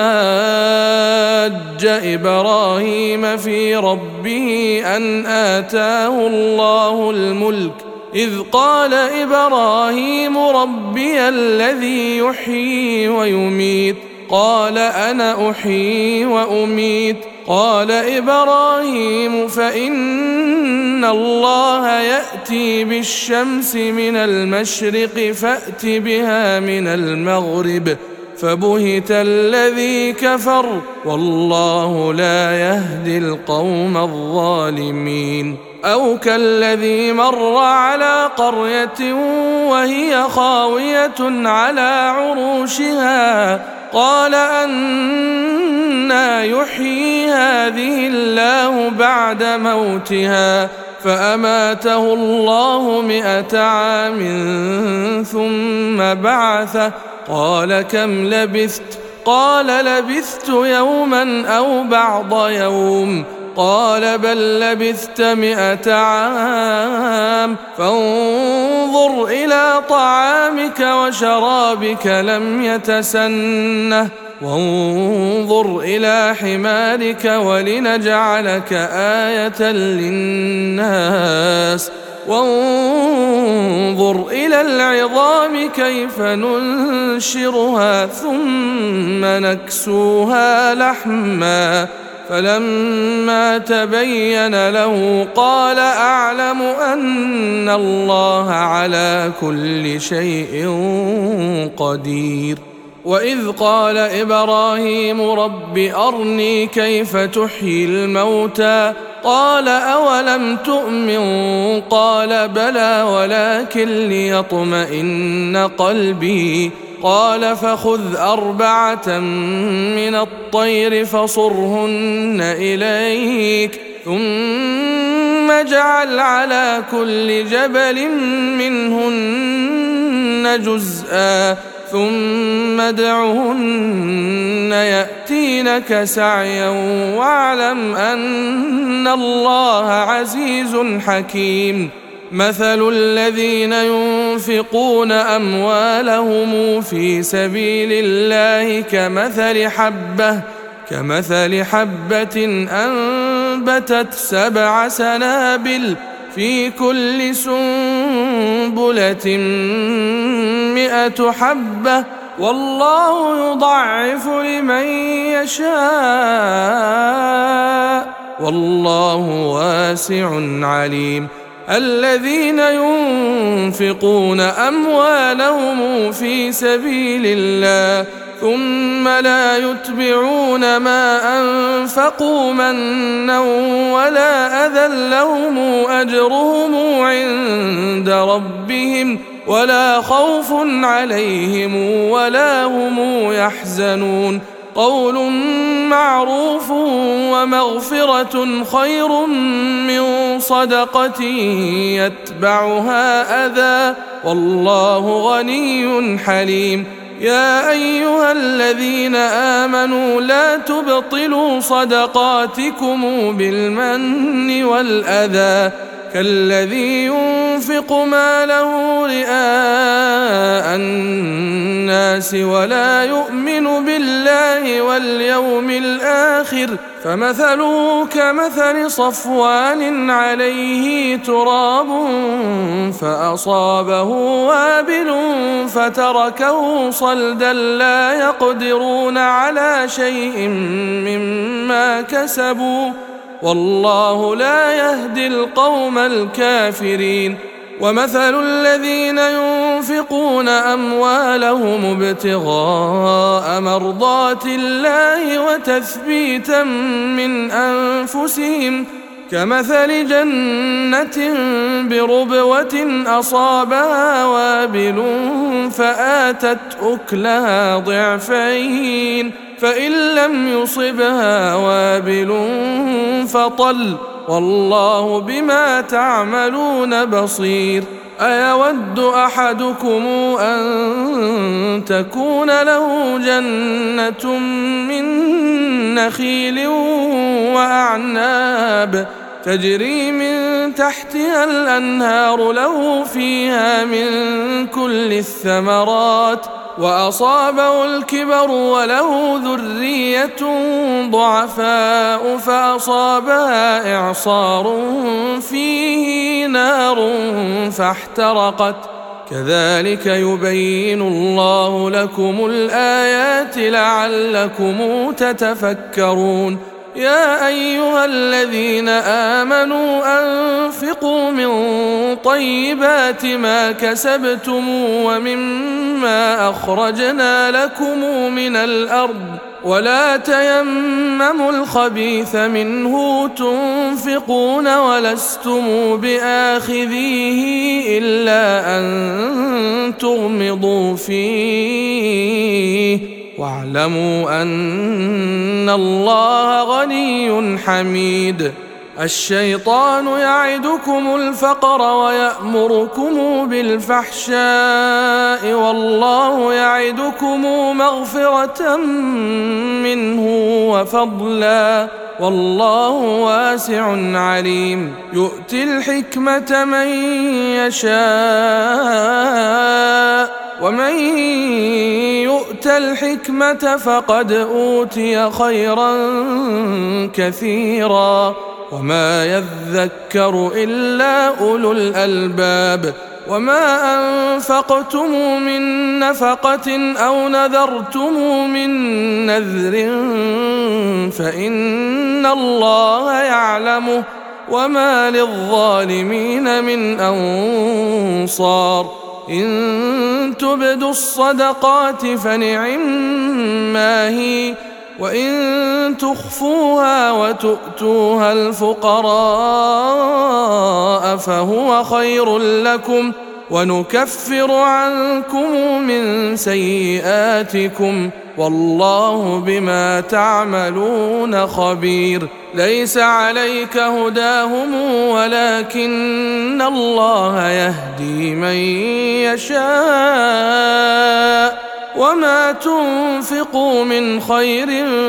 حاج إبراهيم في ربه أن آتاه الله الملك إذ قال إبراهيم ربي الذي يحيي ويميت قال أنا أحيي وأميت قال إبراهيم فإن الله يأتي بالشمس من المشرق فأت بها من المغرب فبهت الذي كفر والله لا يهدي القوم الظالمين. أو كالذي مر على قرية وهي خاوية على عروشها قال أنى يحيي هذه الله بعد موتها فأماته الله مئة عام ثم بعثه قال كم لبثت قال لبثت يوما أو بعض يوم قال بل لبثت مئة عام فانظر إلى طعامك وشرابك لم يتسنه وانظر إلى حمارك ولنجعلك آية للناس وانظر إلى العظام كيف ننشرها ثم نكسوها لحما فلما تبين له قال أعلم أن الله على كل شيء قدير. وإذ قال إبراهيم رب أرني كيف تحيي الموتى قال أولم تؤمن قال بلى ولكن ليطمئن قلبي قال فخذ أربعة من الطير فصرهن إليك ثم اجعل على كل جبل منهن جزءا ثم ادعهن يأتينك سعيا واعلم أن الله عزيز حكيم. مثل الذين ينفقون أموالهم في سبيل الله كمثل حبة كمثل حبة أنبتت سبع سنابل في كل سنبلة مئة حبة والله يضعف لمن يشاء والله واسع عليم. الذين ينفقون أموالهم في سبيل الله ثم لا يتبعون ما أنفقوا منا ولا أذى لهم أجرهم عند ربهم ولا خوف عليهم ولا هم يحزنون قول معروف ومغفرة خير من صدقة يتبعها أذى والله غني حليم يا أيها الذين آمنوا لا تبطلوا صدقاتكم بالمن والأذى كالذي ينفق ماله رئاء الناس ولا يؤمن بالله واليوم الآخر فمثله كمثل صفوان عليه تراب فأصابه وابل فتركه صلدا لا يقدرون على شيء مما كسبوا والله لا يهدي القوم الكافرين ومثل الذين ينفقون أموالهم ابتغاء مرضات الله وتثبيتا من أنفسهم كمثل جنة بربوة أصابها وابل فآتت أكلها ضعفين فإن لم يصبها وابل فطل والله بما تعملون بصير أيود أحدكم أن تكون له جنة من نخيل وأعناب تجري من تحتها الأنهار له فيها من كل الثمرات وأصابه الكبر وله ذرية ضعفاء فأصابها إعصار فيه نار فاحترقت كذلك يبين الله لكم الآيات لعلكم تتفكرون يا أيها الذين آمنوا أنفقوا من طيبات ما كسبتم ومما أخرجنا لكم من الأرض ولا تيمموا الخبيث منه تنفقون ولستم بآخذيه إلا أن تغمضوا فيه واعلموا أن الله غني حميد الشيطان يعدكم الفقر ويأمركم بالفحشاء والله يعدكم مغفرة منه وفضلا والله واسع عليم يؤتي الحكمة من يشاء ومن يؤت الحكمة فقد أوتي خيرا كثيرا وما يذكر إلا أولو الألباب وما أنفقتم من نفقة أو نذرتم من نذر فإن الله يعلمه وما للظالمين من أنصار إن تبدوا الصدقات فنعما هي وإن تخفوها وتؤتوها الفقراء فهو خير لكم ونكفر عنكم من سيئاتكم والله بما تعملون خبير ليس عليك هداهم ولكن الله يهدي من يشاء وما تنفقوا من خير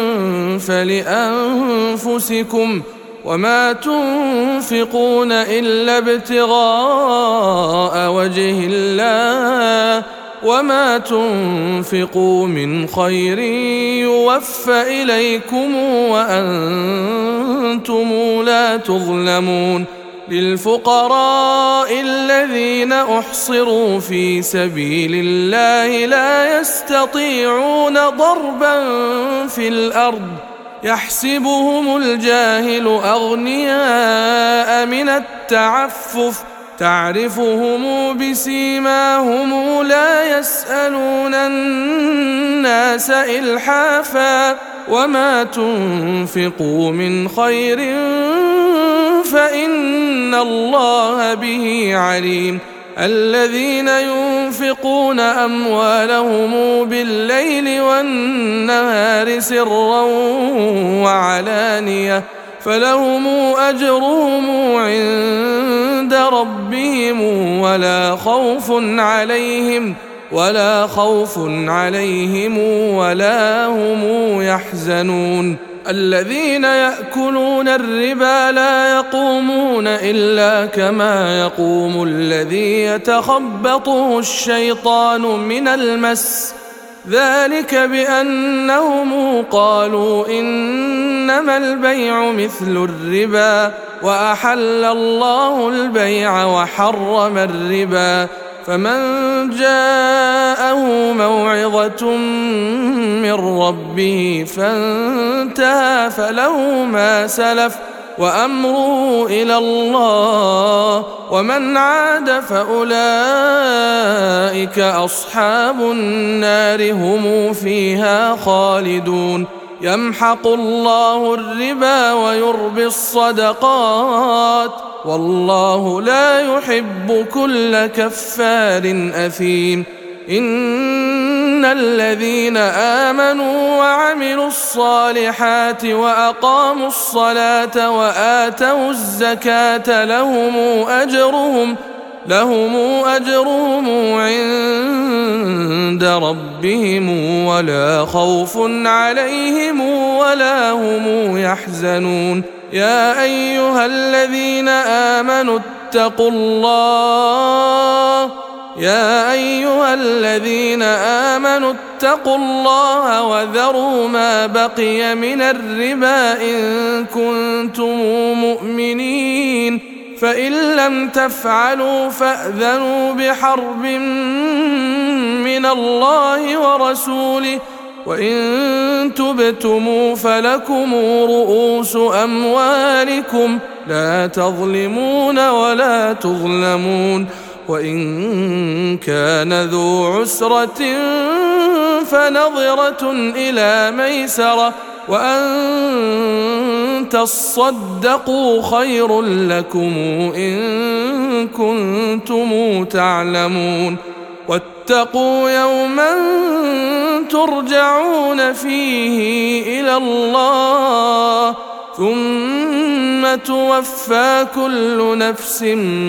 فلأنفسكم وما تنفقون إلا ابتغاء وجه الله وما تنفقوا من خير يوفى إليكم وأنتم لا تظلمون للفقراء الذين أحصروا في سبيل الله لا يستطيعون ضربا في الأرض يحسبهم الجاهل أغنياء من التعفف تعرفهم بسيماهم لا يسألون الناس إلحافا وما تنفقوا من خير فإن الله به عليم الذين ينفقون أموالهم بالليل والنهار سرا وعلانية فلهم أجرهم عند ربهم ولا خوف عليهم ولا خوف عليهم ولا هم يحزنون الذين يأكلون الربا لا يقومون إلا كما يقوم الذي يتخبطه الشيطان من المس ذلك بأنهم قالوا إنما البيع مثل الربا وأحل الله البيع وحرم الربا فمن جاءه موعظة من ربه فانتهى فله ما سلف وأمره إلى الله ومن عاد فأولئك أصحاب النار هم فيها خالدون يمحق الله الربا ويربي الصدقات والله لا يحب كل كفار أثيم إن الذين آمنوا وعملوا الصالحات وأقاموا الصلاة وآتوا الزكاة لهم أجرهم لهم أجرهم عند ربهم ولا خوف عليهم ولا هم يحزنون يا أيها الذين آمنوا اتقوا الله يا أيها الذين آمنوا اتقوا الله وذروا ما بقي من الربا إن كنتم مؤمنين فإن لم تفعلوا فأذنوا بحرب من الله ورسوله وإن تبتموا فلكم رؤوس أموالكم لا تظلمون ولا تظلمون وإن كان ذو عسرة فنظرة إلى ميسرة وأن تصدقوا خير لكم إن كنتم تعلمون واتقوا يوما ترجعون فيه إلى الله ثم توفى كل نفس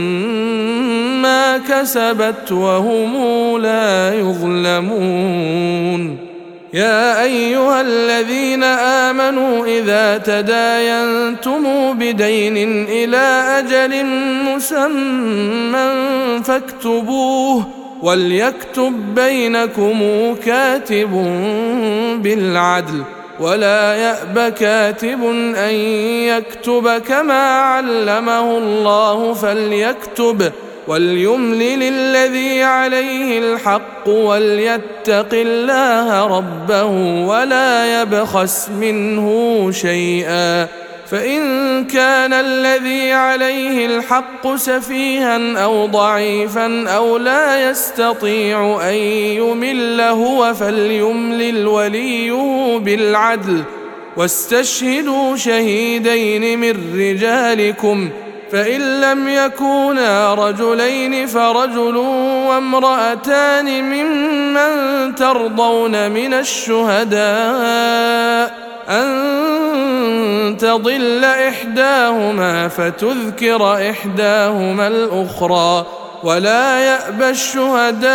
ما كسبت وهم لا يظلمون يا أيها الذين آمنوا إذا تداينتم بدين إلى أجل مسمى فاكتبوه وليكتب بينكم كاتب بالعدل ولا يأب كاتب أن يكتب كما علمه الله فليكتب وليملل الذي عليه الحق وليتق الله ربه ولا يبخس منه شيئا فإن كان الذي عليه الحق سفيها أو ضعيفا أو لا يستطيع أن يمل هو فليملل وليه بالعدل واستشهدوا شهيدين من رجالكم فإن لم يكونا رجلين فرجل وامرأتان ممن ترضون من الشهداء أن تضل إحداهما فتذكر إحداهما الأخرى ولا يأبى الشهداء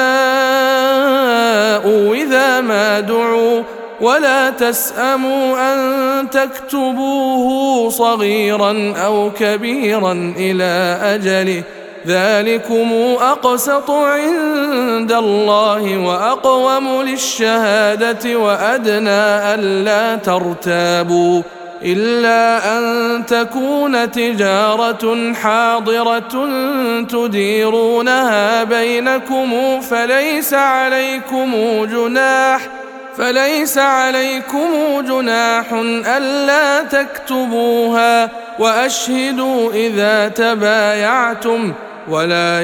إذا ما دعوا ولا تسأموا أن تكتبوه صغيرا أو كبيرا إلى أجله ذلكم أقسط عند الله وأقوم للشهادة وأدنى ألا ترتابوا إلا أن تكون تجارة حاضرة تديرونها بينكم فليس عليكم جناح فليس عليكم جناح ألا تكتبوها وأشهدوا إذا تبايعتم ولا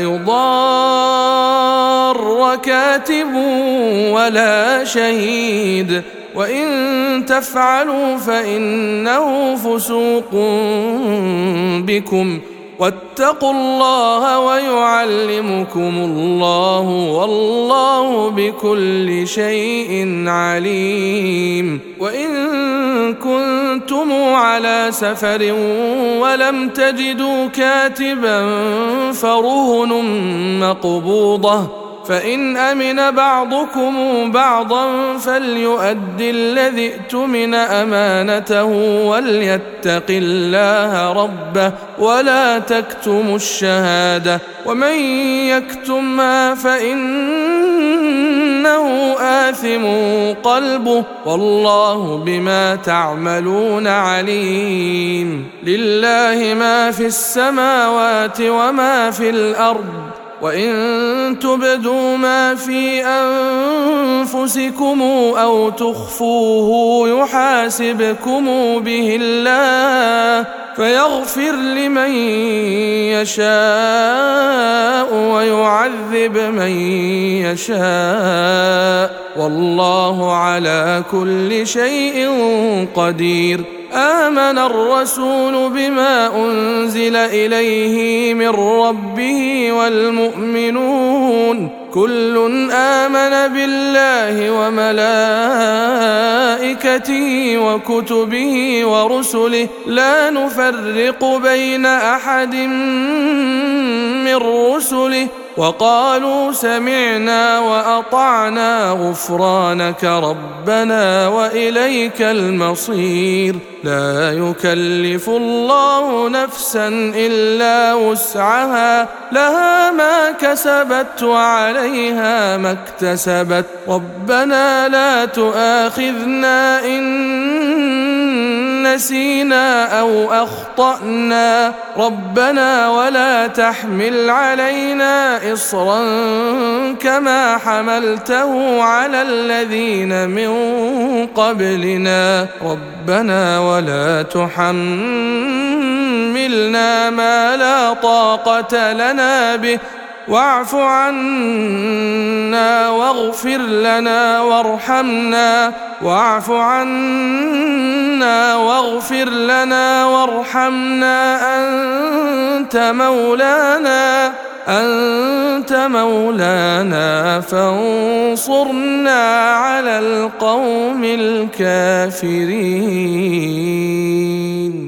يضار كاتب ولا شهيد، وإن تفعلوا فإنه فسوق بكم، واتقوا الله ويعلمكم الله، والله بكل شيء عليم. وإن كنتم على سفر ولم تجدوا كاتبا فرهن مقبوضة، فإن أمن بعضكم بعضا فليؤد الذي ائتمن أمانته وليتق الله ربه ولا تكتموا الشهادة، ومن يكتمها فإنه آثم قلبه، والله بما تعملون عليم. لله ما في السماوات وما في الأرض، وإن تبدوا ما في أنفسكم أو تخفوه يحاسبكم به الله، فيغفر لمن يشاء ويعذب من يشاء، والله على كل شيء قدير. آمن الرسول بما أنزل إليه من ربه والمؤمنون كل آمن بالله وملائكته وكتبه ورسله لا نفرق بين أحد من رسله، وقالوا سمعنا وأطعنا غفرانك ربنا وإليك المصير. لا يكلف الله نفسا إلا وسعها، لها ما كسبت وعليها ما اكتسبت، ربنا لا تؤاخذنا إن نسينا أو أخطأنا، ربنا ولا تحمل علينا إصرا كما حملته على الذين من قبلنا، ربنا ولا تحملنا ما لا طاقة لنا به، واعف عنا واغفر لنا وارحمنا، واعف عنا واغفر لنا وارحمنا، أنت مولانا أنت مولانا فانصرنا على القوم الكافرين.